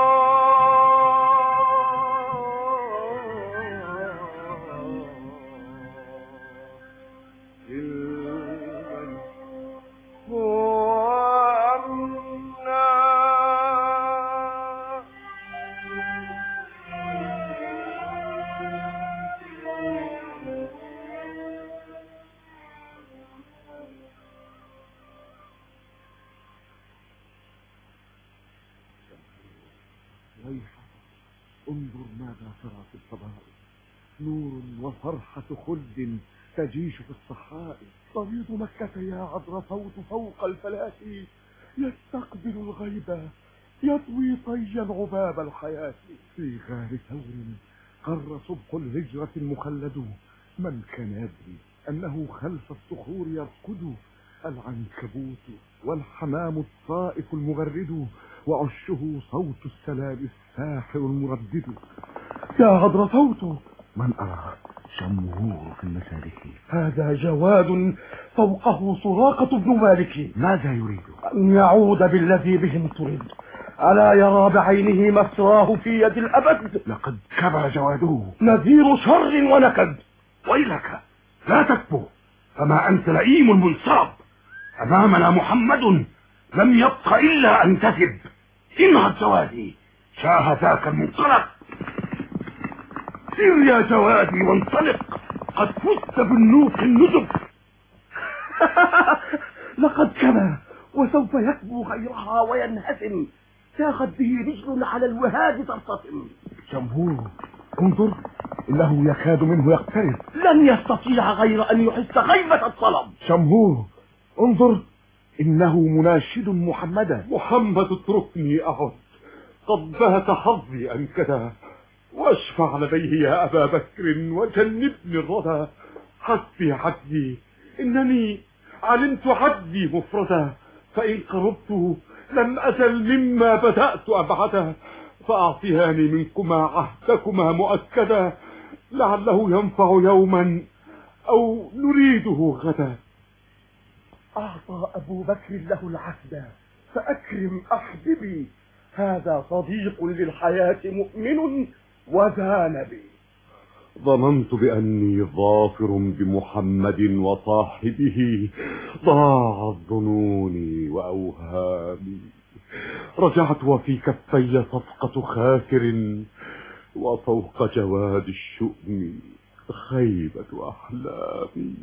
J: انظر ماذا ترى في الفضاء، نور وفرحة خلد تجيش في الصحراء. طريق مكة يا عذراء فوق الفلاة يستقبل الغيبة يطوي طيا عباب الحياة. في غار ثور قر صبح الهجرة المخلد، من كان يدري أنه خلف الصخور يرقد العنكبوت والحمام الطائف المغرد، وعشه صوت السلام الساحر المردد. يا عذراء صوت من أرى شمهور في المسالك، هذا جواد فوقه سراقة بن مالك. ماذا يريد؟ أن يعود بالذي بهم تريد، ألا يرى بعينه مسراه في يد الأبد؟ لقد كبر جواده، نذير شر ونكد. ويلك لا تكفو، فما أنت لئيم منصاب. أمامنا محمد لم يبق إلا أن تثب. انهض جوادي، شاه ذاك المنطلق. سر يا جوادي وانطلق، قد فزت بالنوق النزب. لقد كما وسوف يكبو غيرها وينهزم، ساخت به رجل على الوهاد ترتطم. جمهور انظر، انه يكاد منه يقترب، لن يستطيع غير ان يحس غيبة الطلب. جمهور انظر، انه مناشد محمدا. محمد اتركني اعد، قد بات حظي انكدا، واشفع لديه يا ابا بكر وجنبني الردى. حسبي انني علمت عدي مفردا، فان قربت لم ازل مما بدأت ابعدا. فاعطياني منكما عهدكما مؤكدا، لعله ينفع يوما او نريده غدا. أعطى أبو بكر له العهد، فأكرم أحببي، هذا صديق للحياة مؤمن وذا نبي. ظننت بأني ظافر بمحمد وصاحبه، ضاعت ظنوني وأوهامي. رجعت وفي كفي صفقة خاسر، وفوق جواد الشؤم خيبة أحلامي.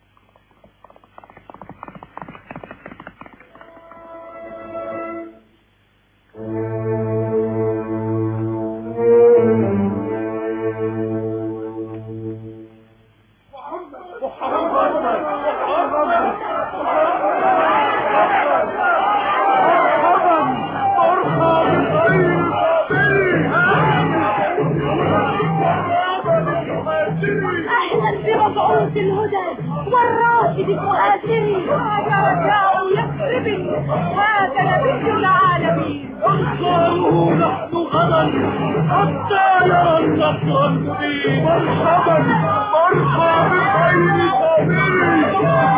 E: مبعوث الهدى والراشد المؤثر، هذا رجاء يثرب، هذا نبي العالمين. انصاره نحن غدا حتى يرى النصر المبين. مرحبا مرحبا بخير صابرين.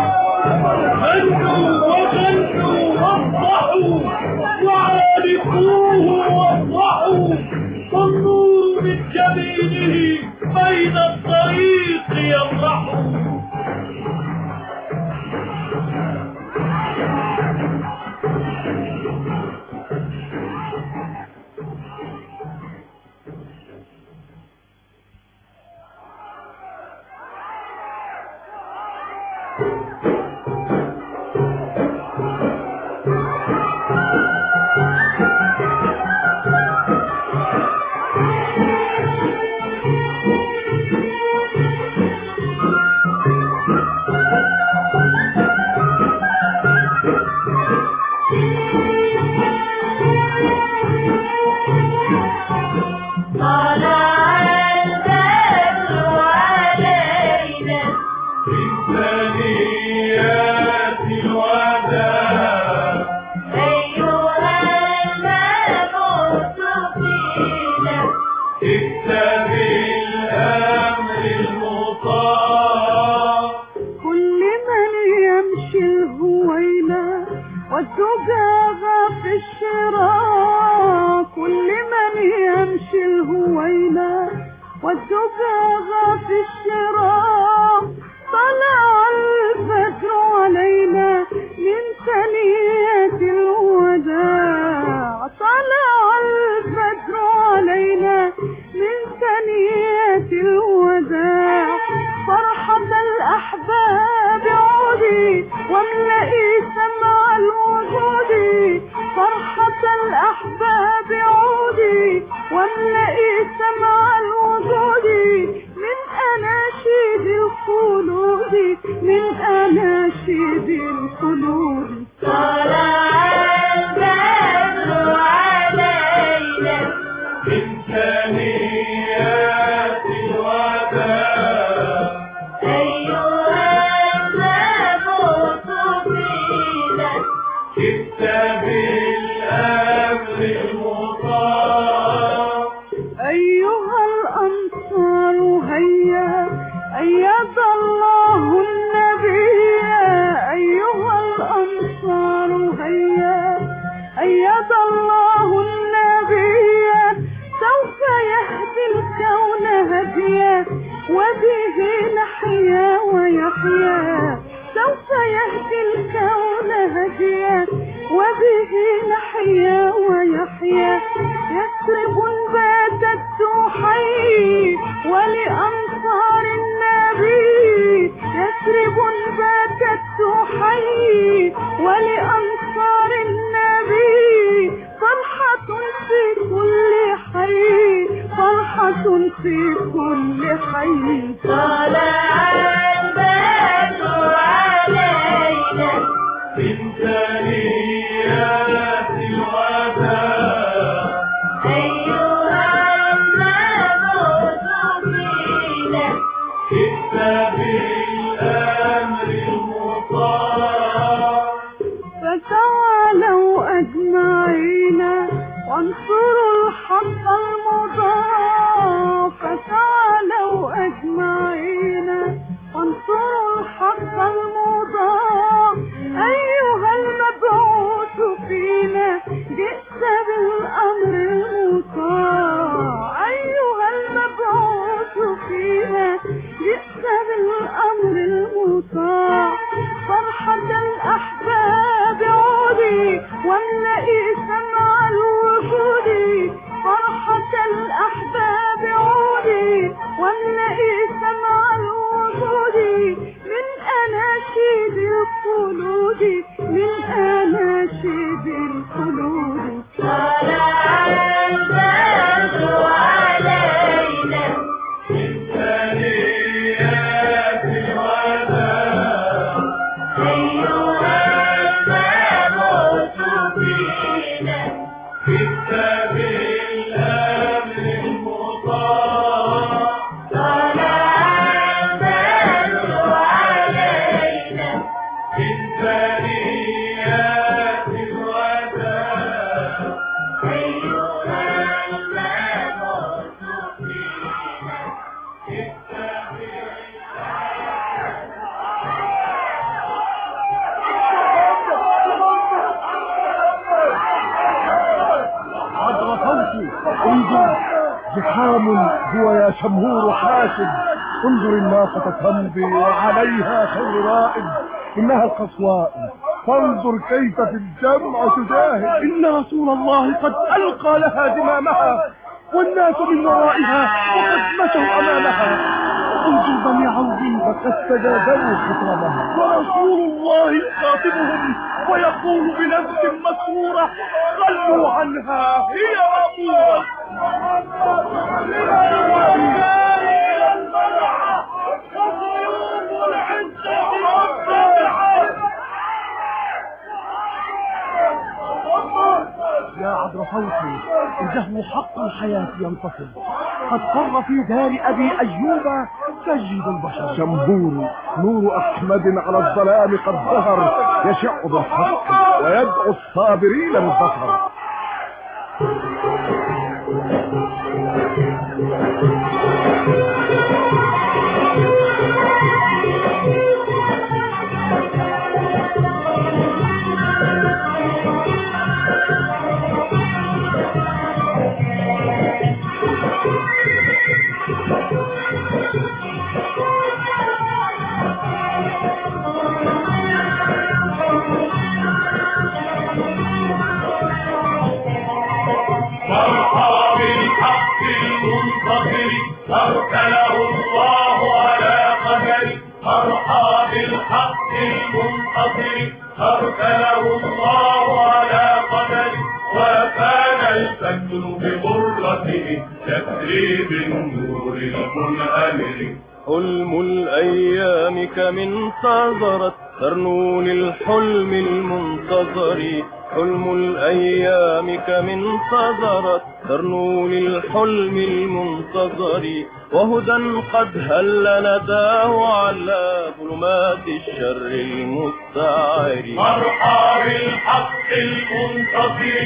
E: غنوا وغنوا وافرحوا وعارفوه وافرحوا، والنور من جبينه بين الطريق يمرح.
J: شمهور حاسد انظر الناقة تمضي وعليها خير رائد إنها القصواء فانظر كيف في الجمع تجاهد إن رسول الله قد ألقى لها دمامها والناس من ورائها وقد مشوا أمامها انظر بني عوف فقد تجاذبوا خطابها ورسول الله يخاطبهم ويقول بنفس مسرورة خلوا عنها هي مأمورة المنع وصيوم العزة
C: قدر صوتي، إنه حق الحياة ينتصر. قد قر في دار أبي أيوب سيد البشر.
J: شمبور نور أحمد على الظلام قد ظهر، يشع بالحق ويدعو الصابرين بالظفر.
I: أرسله الله على قدر، فرحى بالحق المنتصر. أرسله الله على قدر، وكان الفجر بغرته يسري بالنور المنهمر.
N: حلم الأيام كمن صدرت ترنون الحلم المنتظر. حلم الأيام كمن صدرت ترنون الحلم المنتظر. وهدى قد هل نداه على ظلمات الشر المستعر.
I: مرحى بالحق المنتصر،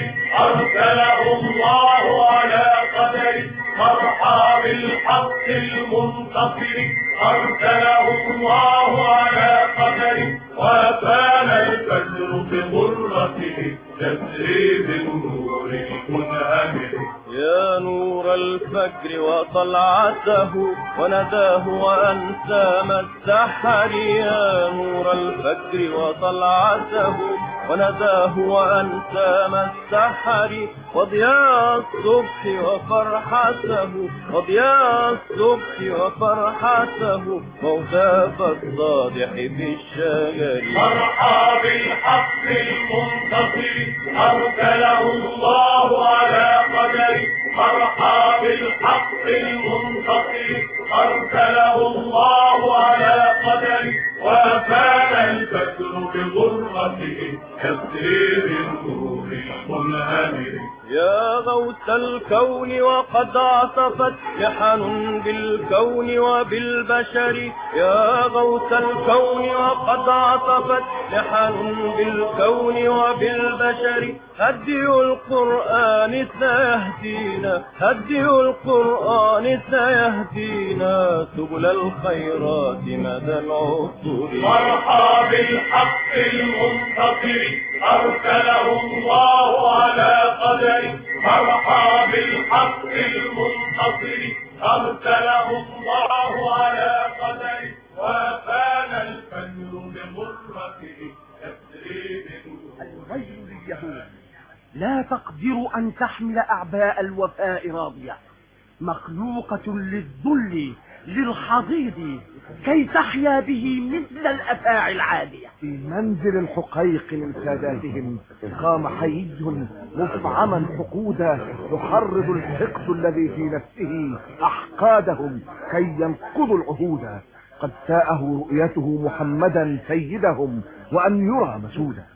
I: أرسله الله على قدر. مرحى بالحق المنتصر، أرسله الله على قدر. وكان الفجر بغرته يسري بالنور المنهمر.
N: يا نور الفجر وطلعته ونداه وأنسى السحر. يا نور الفجر وطلعته ونداه وأنسى السحر. وضياء الصبح وفرحته، وضياء الصبح وفرحته، موتاف الصادح في الشجر.
I: مرحى بالحق المنتصر، أرسله الله على قدر. مرحى بالحق المنتصر، أرسله الله على قدر. وكان الفجر بغرته يسري بالنور المنهمر.
N: يا غوث الكون وقد عصفت لحن بالكون وبالبشر. يا غوث الكون وقد عصفت لحن بالكون وبالبشر. هدي القرآن سيهدينا، هدي القرآن سيهدينا سبل الخيرات مدى العصور.
I: مرحى بالحق المنتصر، أرسله الله على قدر. مرحى بالحق المنتصر، أرسله الله على قدر. وكان الفجر بغرته يسري
C: الويل لليهود، لا تقدر أن تحمل أعباء الوفاء راضية، مخلوقة للذل للحضيض كي تحيا به مثل الأفاعي العادية.
J: في منزل الحقيق من ساداتهم قام حيي مفعما حقودا يحرض الحقد الذي في نفسه أحقادهم كي ينقضوا العهود. قد ساءه رؤيته محمدا سيدهم وأن يرى مسودا.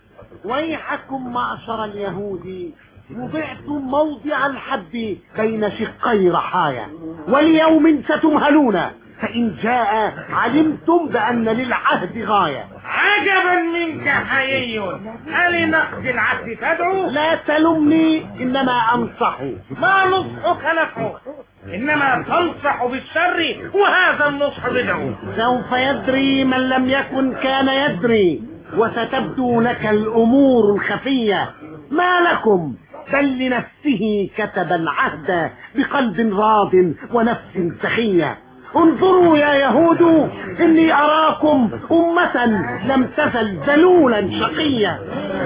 O: ويحكم معشر اليهود، وضعتم موضع الحد بين شقي رحايا، وليوم ستمهلون، فإن جاء علمتم بأن للعهد غاية.
P: عجبا منك حيي، ألنقد العهد تدعو؟
O: لا تلمني، إنما أنصح.
P: ما نصحك نفعه، إنما تنصح بالشر، وهذا النصح بدعو.
O: سوف يدري من لم يكن كان يدري، وستبدو لك الأمور الخفية. ما لكم بل لنفسه كتبا عهدا بقلب راض ونفس سخية. انظروا يا يهود، إني أراكم أمة لم تزل ذلولا شقية.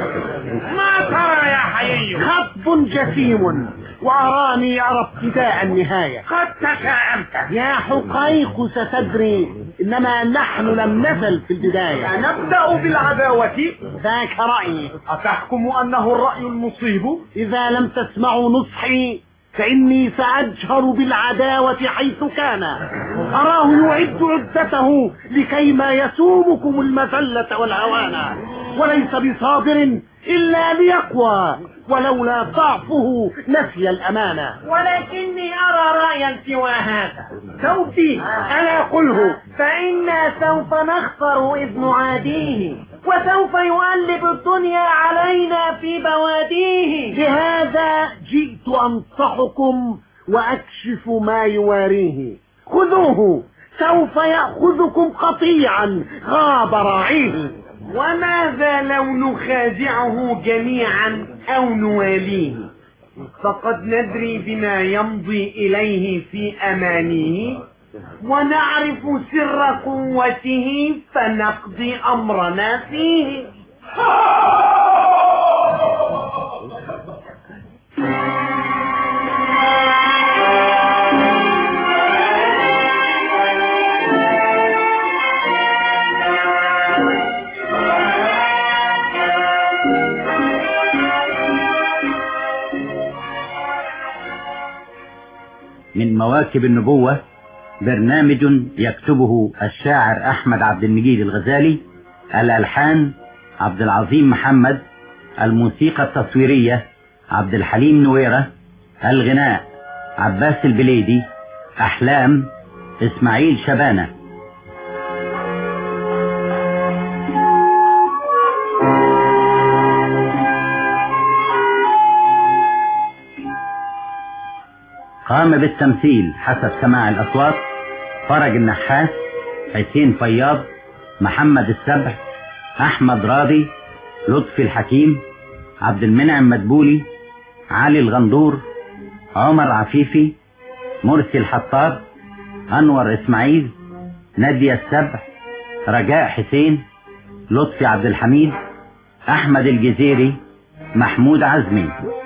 P: ما ترى يا حيي؟
O: خطب جسيم، وأراني أرى ابتداء النهاية.
P: قد تشاءمت
O: يا حقيق ستدري، إنما نحن لم نزل في البداية.
J: نبدأ بالعداوة؟
O: ذاك رأيي.
J: أتحكم أنه الرأي المصيب؟
O: إذا لم تسمعوا نصحي فإني سأجهر بالعداوة حيث كان. أراه يعد عدته لكيما يسومكم المذلة والهوان. وليس بصابر إلا ليقوى، ولولا ضعفه نسي الأمانة.
P: ولكني أرى رأيا سوى هذا.
O: صوتي أنا قله، فإنا سوف نخسر إذ نعاديه،
P: وسوف يؤلب الدنيا علينا في بواديه.
O: لهذا جئت أنصحكم وأكشف ما يواريه. خذوه، سوف يأخذكم قطيعا غاب راعيه.
P: وماذا لو نخادعه جميعا أو نواليه؟ فقد ندري بما يمضي إليه في أمانيه، ونعرف سر قوته فنقضي أمرنا فيه.
L: من مواكب النبوة برنامج يكتبه الشاعر أحمد عبد المجيد الغزالي، الألحان عبد العظيم محمد، الموسيقى التصويرية عبد الحليم نويرة، الغناء عباس البليدي، أحلام إسماعيل شبانة. قام بالتمثيل حسب سماع الأصوات فرج النحاس، حسين فياض، محمد السبع، أحمد راضي، لطفي الحكيم، عبد المنعم مدبولي، علي الغندور، عمر عفيفي، مرسي الحطاب، أنور إسماعيل، نادية السبع، رجاء حسين، لطفي عبد الحميد، أحمد الجزيري، محمود عزمي.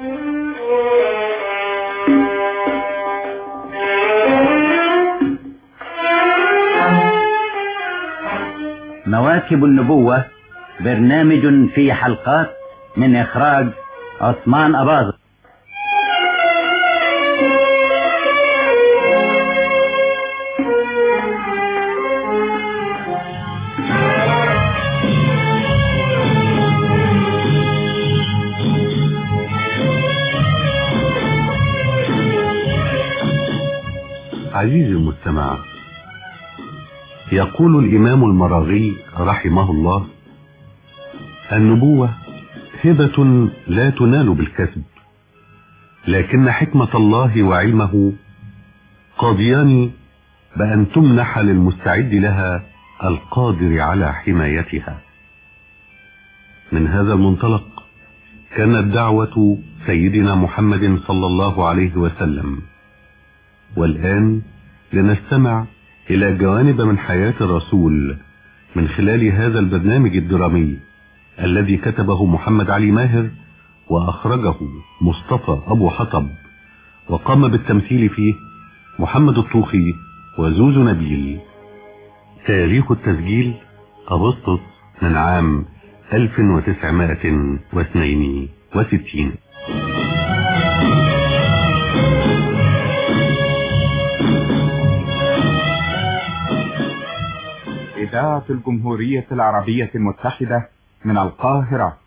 L: مواكب النبوة برنامج في حلقات من إخراج عثمان أباظة.
A: عزيزي المستمع، يقول الإمام المراغي رحمه الله: النبوة هبة لا تنال بالكسب، لكن حكمة الله وعلمه قاضيان بأن تمنح للمستعد لها القادر على حمايتها. من هذا المنطلق كانت دعوة سيدنا محمد صلى الله عليه وسلم. والآن لنستمع إلى جوانب من حياة الرسول من خلال هذا البرنامج الدرامي الذي كتبه محمد علي ماهر وأخرجه مصطفى أبو حطب، وقام بالتمثيل فيه محمد الطوخي وزوزو نبيل. تاريخ التسجيل أغسطس من عام 1962.
Q: إذاعة الجمهورية العربية المتحدة من القاهرة.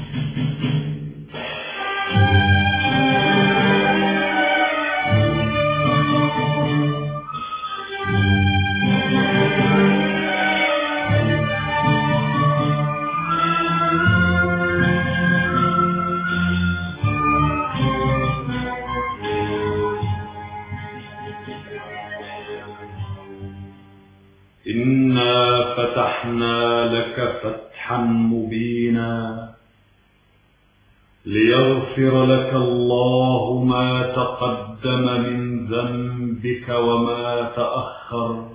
I: إنا فتحنا لك فتحا مبينا ليغفر لك الله ما تقدم من ذنبك وما تأخر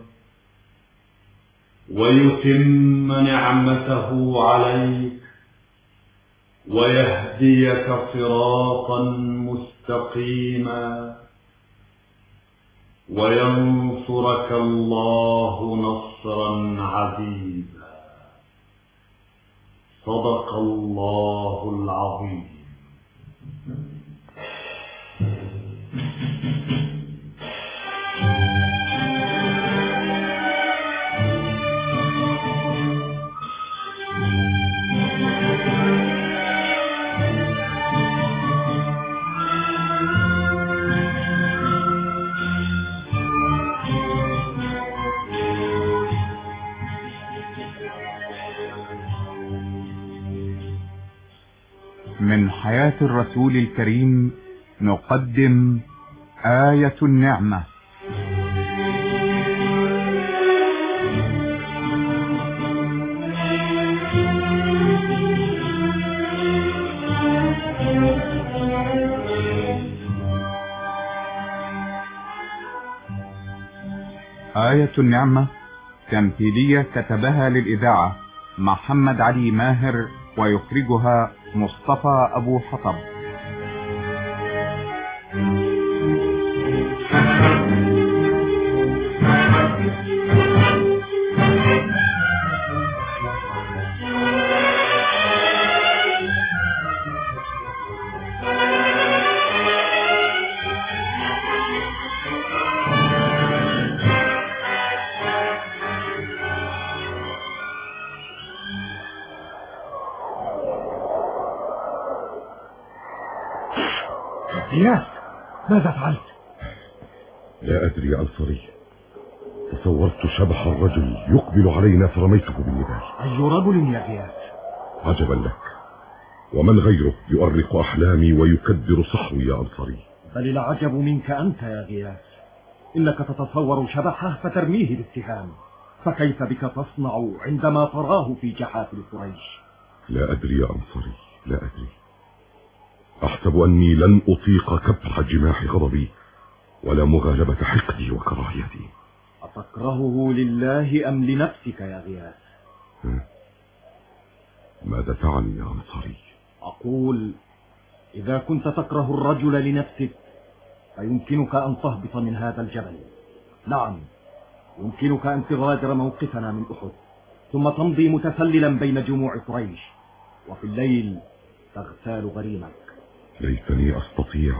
I: ويتم نعمته عليك ويهديك صراطا مستقيما وينصرك الله نصرا عزيزا. صدق الله العظيم.
Q: من حياة الرسول الكريم نقدم آية النعمة. آية النعمة تمثيلية كتبها للإذاعة محمد علي ماهر، ويخرجها مصطفى أبو حطب.
J: إياس، ماذا فعلت؟
R: لا أدري يا أنصاري، تصورت شبح الرجل يقبل علينا فرميته بالنبال.
J: أي رجل يا غياث؟
R: عجبا لك، ومن غيره يؤرق أحلامي ويكدر صحوي يا أنصاري.
J: بل العجب منك أنت يا غياث، إنك تتصور شبحه فترميه بالسهام، فكيف بك تصنع عندما تراه في جحافل قريش؟
R: لا أدري يا أنصاري، لا أدري. أحسب أني لن أطيق كبح جماح غضبي ولا مغالبة حقدي وكراهيتي.
J: أتكرهه لله أم لنفسك يا غياث؟
R: ماذا تعني يا أنصاري؟
J: أقول إذا كنت تكره الرجل لنفسك فيمكنك أن تهبط من هذا الجبل. نعم، يمكنك أن تغادر موقفنا من أحد، ثم تمضي متسللا بين جموع قريش، وفي الليل تغتال غريمك.
R: ليتني أستطيع،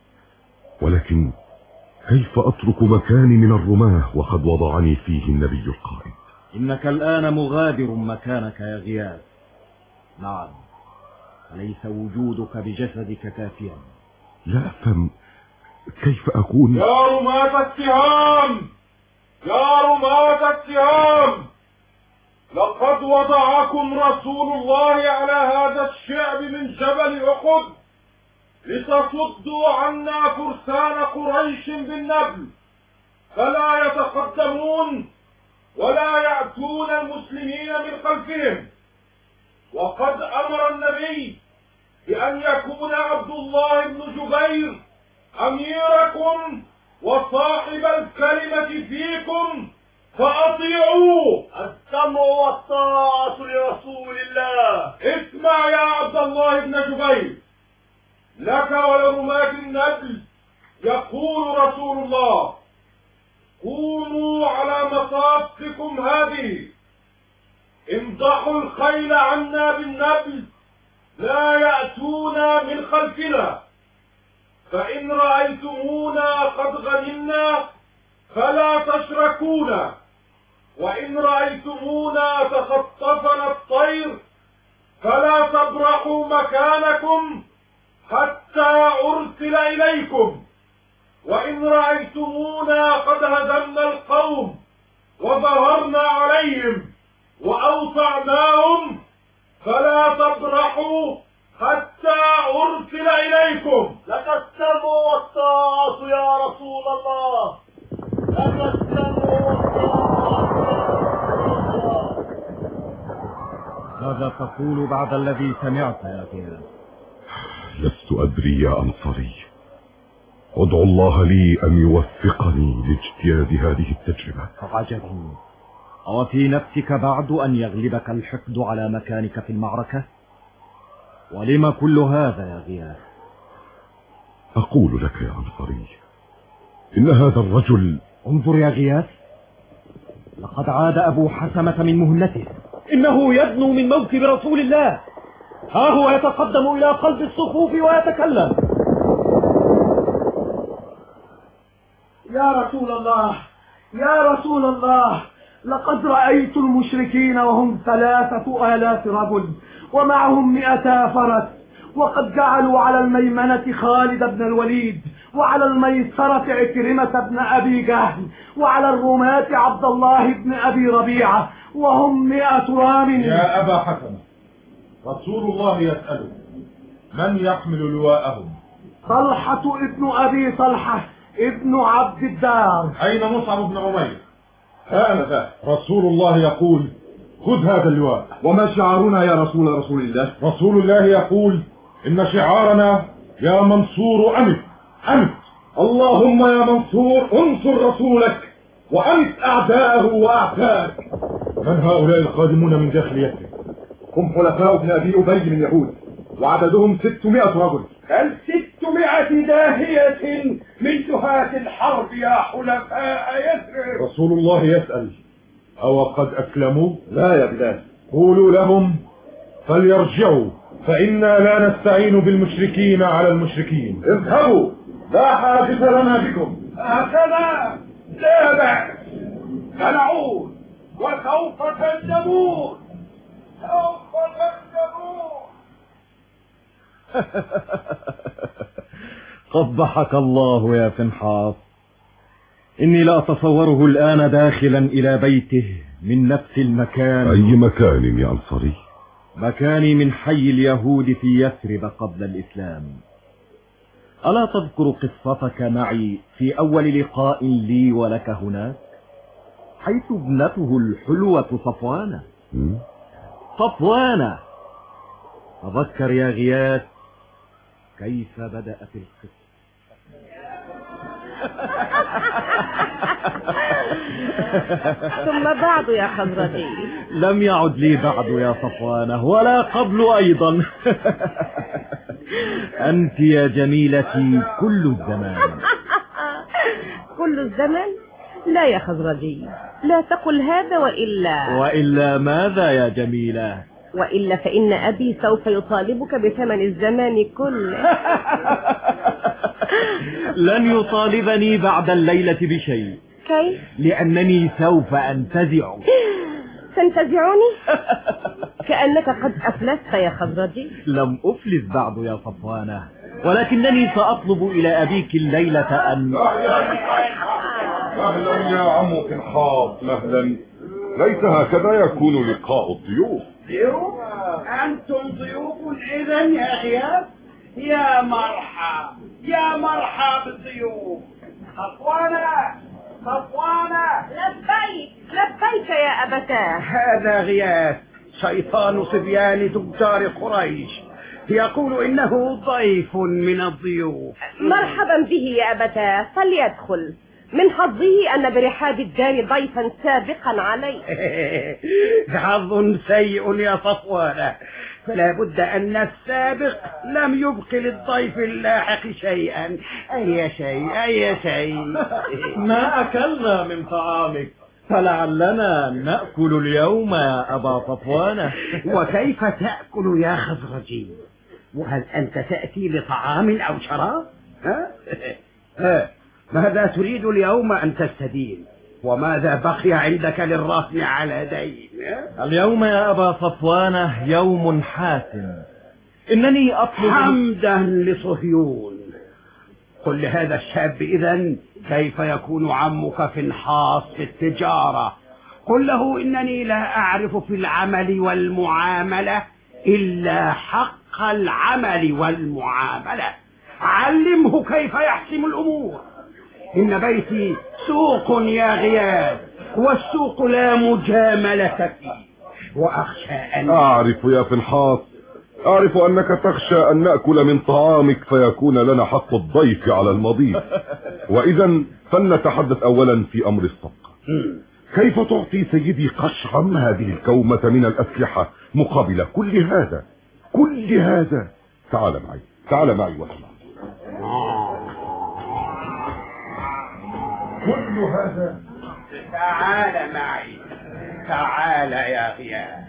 R: ولكن كيف أترك مكاني من الرماة وقد وضعني فيه النبي القائد؟
J: إنك الآن مغادر مكانك يا غياث. نعم، فليس وجودك بجسدك كافيا.
R: لا أفهم كيف أكون.
I: يا رماة السهام، يا رماة السهام، لقد وضعكم رسول الله على هذا الشعب من جبل أحد لتصدوا عنا فرسان قريش بالنبل، فلا يتقدمون ولا يأتون المسلمين من خلفهم. وقد أمر النبي بأن يكون عبد الله بن جبير أميركم وصاحب الكلمة فيكم، فأطيعوه.
J: السمع والطاعة لرسول الله.
I: اسمع يا عبد الله بن جبير، لك ولرماة النبل يقول رسول الله: قوموا على مصافكم هذه، امضحوا الخيل عنا بالنبل، لا يأتونا من خلفنا، فإن رأيتمونا قد غنمنا فلا تشركونا، وإن رأيتمونا تخطفنا الطير فلا تبرحوا مكانكم حتى أرسل إليكم، وإن رأيتمونا قد هزمنا القوم وظهرنا عليهم وأوطعناهم فلا تبرحوا حتى أرسل إليكم.
J: لك السمع والطاعة يا رسول الله، لك السمع والطاعة يا رسول الله. ماذا تقول بعد الذي سمعت يا غياث؟
R: لست أدري يا أنصاري، ادعو الله لي أن يوفقني لاجتياز هذه التجربة.
J: عجبا، أوفي نفسك بعد أن يغلبك الحقد على مكانك في المعركة؟ ولم كل هذا يا غياث؟
R: أقول لك يا أنصاري، إن هذا الرجل.
J: انظر يا غياث، لقد عاد أبو حسمة من مهلته، إنه يدنو من موكب رسول الله، ها هو يتقدم إلى قلب الصفوف ويتكلم.
C: يا رسول الله، يا رسول الله، لقد رأيت المشركين وهم 3000 رجل ومعهم 200 فرس، وقد جعلوا على الميمنة خالد بن الوليد، وعلى الميسرة عكرمة بن أبي جهل، وعلى الرماة عبد الله بن أبي ربيعة، وهم 100 رام.
I: يا أبا حسن، رسول الله يسألك:
J: من يحمل لواءهم؟
C: طلحة ابن أبي طلحة ابن عبد الدار.
J: أين مصعب بن عمير؟ هذا رسول الله يقول خذ هذا اللواء.
I: وما شعارنا يا رسول الله؟
J: رسول الله يقول إن شعارنا يا منصور أمت أمت.
I: اللهم يا منصور انصر رسولك وأمت أعداءه وأعداءك.
J: من هؤلاء القادمون من داخل يثرب؟
I: هم حلفاء ابن أبي أبي من يهود وعددهم 600 رجل.
F: 600 داهية من دهاة الحرب يا حلفاء يثرب.
J: رسول الله يسأل أو قد أسلموا؟
I: لا يا بلال.
J: قولوا لهم فليرجعوا فإنا لا نستعين بالمشركين على المشركين.
I: اذهبوا لا حاجة لنا بكم.
F: هكذا لا بأس، سنعود وسوف تندمون سوف تندمون.
K: قبحك الله يا فنحاس، إني لا أتصوره الآن داخلا إلى بيته من نفس المكان.
R: أي مكان يا أنصاري؟
K: مكاني من حي اليهود في يثرب قبل الإسلام. ألا تذكر قصتك معي في أول لقاء لي ولك هناك، حيث ابنته الحلوة صفوانة؟ صفوانة، تذكر يا غياث كيف بدأت القصة.
G: ثم بعد يا خزرجي؟
K: لم يعد لي بعد يا صفوانة ولا قبل أيضا. أنت يا جميلتي كل الزمان.
G: كل الزمن؟ لا يا خزرجي، لا تقل هذا
K: وإلا ماذا يا جميلة؟
G: وإلا فإن أبي سوف يطالبك بثمن الزمان كله.
K: لن يطالبني بعد الليلة بشيء.
G: كيف؟
K: لأنني سوف أنتزع.
G: تنتزعني؟ كأنك قد أفلست يا خزرجي.
K: لم أفلس بعد يا صفوانة، ولكنني سأطلب إلى أبيك الليلة أن...
R: مهلا يا عم فنحاس، مهلا. ليس هكذا يكون لقاء الضيوف.
F: ضيوف؟ أنتم ضيوف إذا يا غياث؟ يا مرحب يا مرحب بالضيوف. صفوانة
G: لبيك يا أبتاه.
F: هذا غياث شيطان صبيان تجار قريش، يقول إنه ضيف من الضيوف.
G: مرحبا به يا أبتاه، فليدخل. من حظه أن برحاب الدار ضيفا سابقا عليه.
F: حظ سيء يا صفوانة، فلا بد أن السابق لم يبق للضيف اللاحق شيئا. أي شيء.
K: ما أكلنا من طعامك، فلعلنا نأكل اليوم يا أبا صفوانة.
F: وكيف تأكل يا خزرجي؟ وهل أنت تأتي لطعام أو شراب؟ ماذا تريد اليوم أن تستدين؟ وماذا بقي عندك للرهن على دين؟
K: اليوم يا أبا صفوانة يوم حاسم، إنني أطلب
F: حمدا لصهيون. قل لهذا الشاب إذن كيف يكون عمك فنحاس في التجارة. قل له إنني لا أعرف في العمل والمعاملة إلا حق العمل والمعاملة. علمه كيف يحسم الأمور. إن بيتي سوق يا غياث، والسوق لا مجاملة فيه، وأخشى أن...
R: أعرف يا فنحاس، أعرف أنك تخشى أن نأكل من طعامك فيكون لنا حق الضيف على المضيف. وإذا فلنتحدث أولا في أمر الصفقة. كيف تعطي سيدي قشعم هذه الكومة من الأسلحة مقابل كل هذا؟ تعال معي واسمع.
F: كل هذا؟ تعال يا غياث.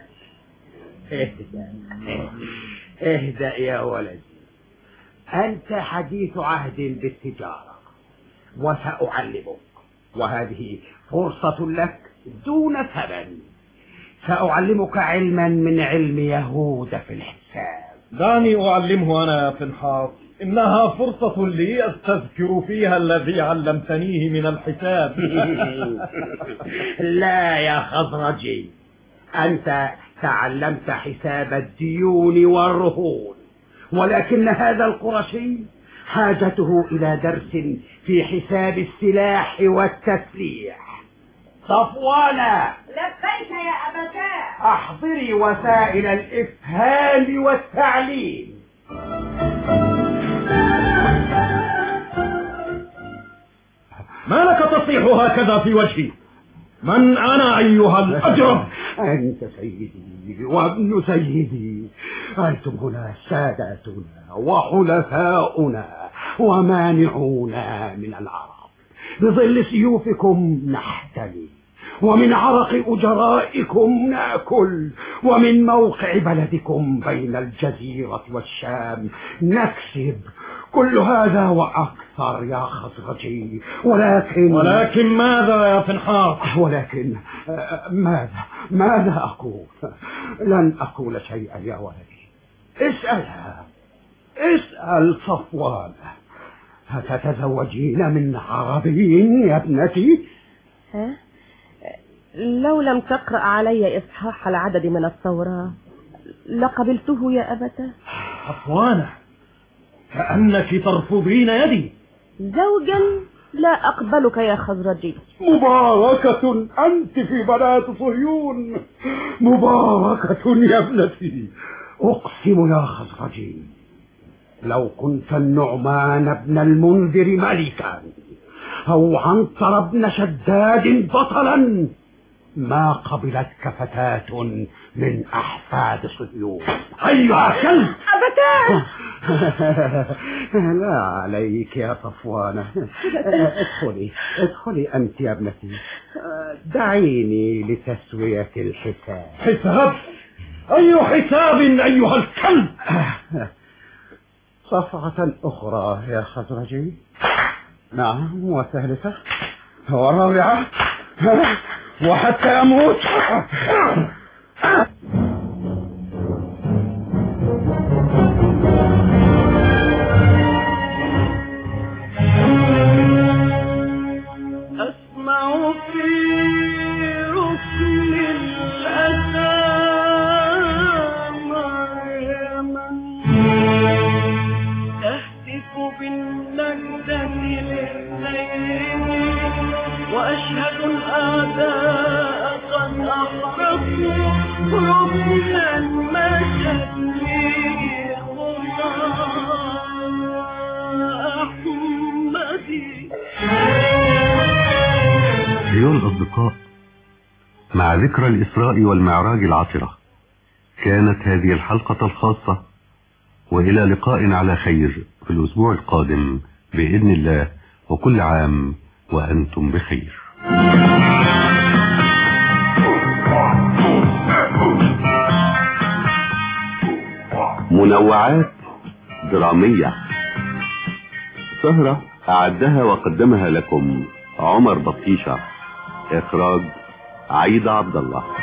F: اهدأ يا ولدي، أنت حديث عهد بالتجارة وسأعلمك، وهذه فرصة لك دون ثمن. سأعلمك علما من علم يهود في الحساب.
K: دعني أعلمه أنا يا فنحاس، إنها فرصة لي أستذكر فيها الذي علمتنيه من الحساب.
F: لا يا خزرجي، أنت تعلمت حساب الديون والرهون، ولكن هذا القرشي حاجته إلى درس في حساب السلاح والتسليح. صفوانة،
E: لبيك يا أبتاه.
F: احضري وسائل الإفهام والتعليم.
K: ما لك تصيح هكذا في وجهي؟ من أنا أيها الأجرم؟
F: أنت سيدي وابن سيدي، أنتم هنا ساداتنا وحلفاؤنا ومانعونا من العرب. بظل سيوفكم نحتمي، ومن عرق أجرائكم نأكل، ومن موقع بلدكم بين الجزيرة والشام نكسب. كل هذا وأكثر يا خزرجي، ولكن
K: ماذا يا فنحاس؟
F: ولكن ماذا أقول؟ لن أقول شيئا يا ولدي. اسألها، اسأل صفوان. هتتزوجين من عربي يا ابنتي؟
S: ها؟ لو لم تقرأ علي إصحاح العدد من التوراة لقبلته يا أبتاه.
K: صفوانة، كأنك ترفضين يدي.
S: زوجا لا أقبلك يا خزرجي.
F: مباركة أنت في بنات صهيون، مباركة يا ابنتي. أقسم يا خزرجي لو كنت النعمان بن المنذر ملكا أو عنتر بن شداد بطلا ما قبلتك فتاة من أحفاد صهيون. أيها كلب!
S: أبتاه!
F: لا عليك يا صفوانة. ادخلي أنت يا ابنتي. دعيني لتسوية الحساب.
K: حساب؟ أي حساب أيها الكلب؟
F: صفعة أخرى يا خزرجي. نعم، وثالثة ورابعة وحتى يموت.
N: أسمع في ركن الأسى مريما تهتف بالنجدة للسيد، وأشهد الأعداء قد أحرقوا ركنا مشت لي أحمدي.
A: أيها الأصدقاء، مع ذكرى الإسراء والمعراج العطرة كانت هذه الحلقة الخاصة، وإلى لقاء على خير في الأسبوع القادم بإذن الله، وكل عام وأنتم بخير. منوعات درامية، سهرة أعدها وقدمها لكم عمر بطيشة، إخراج عايدة عبد الله.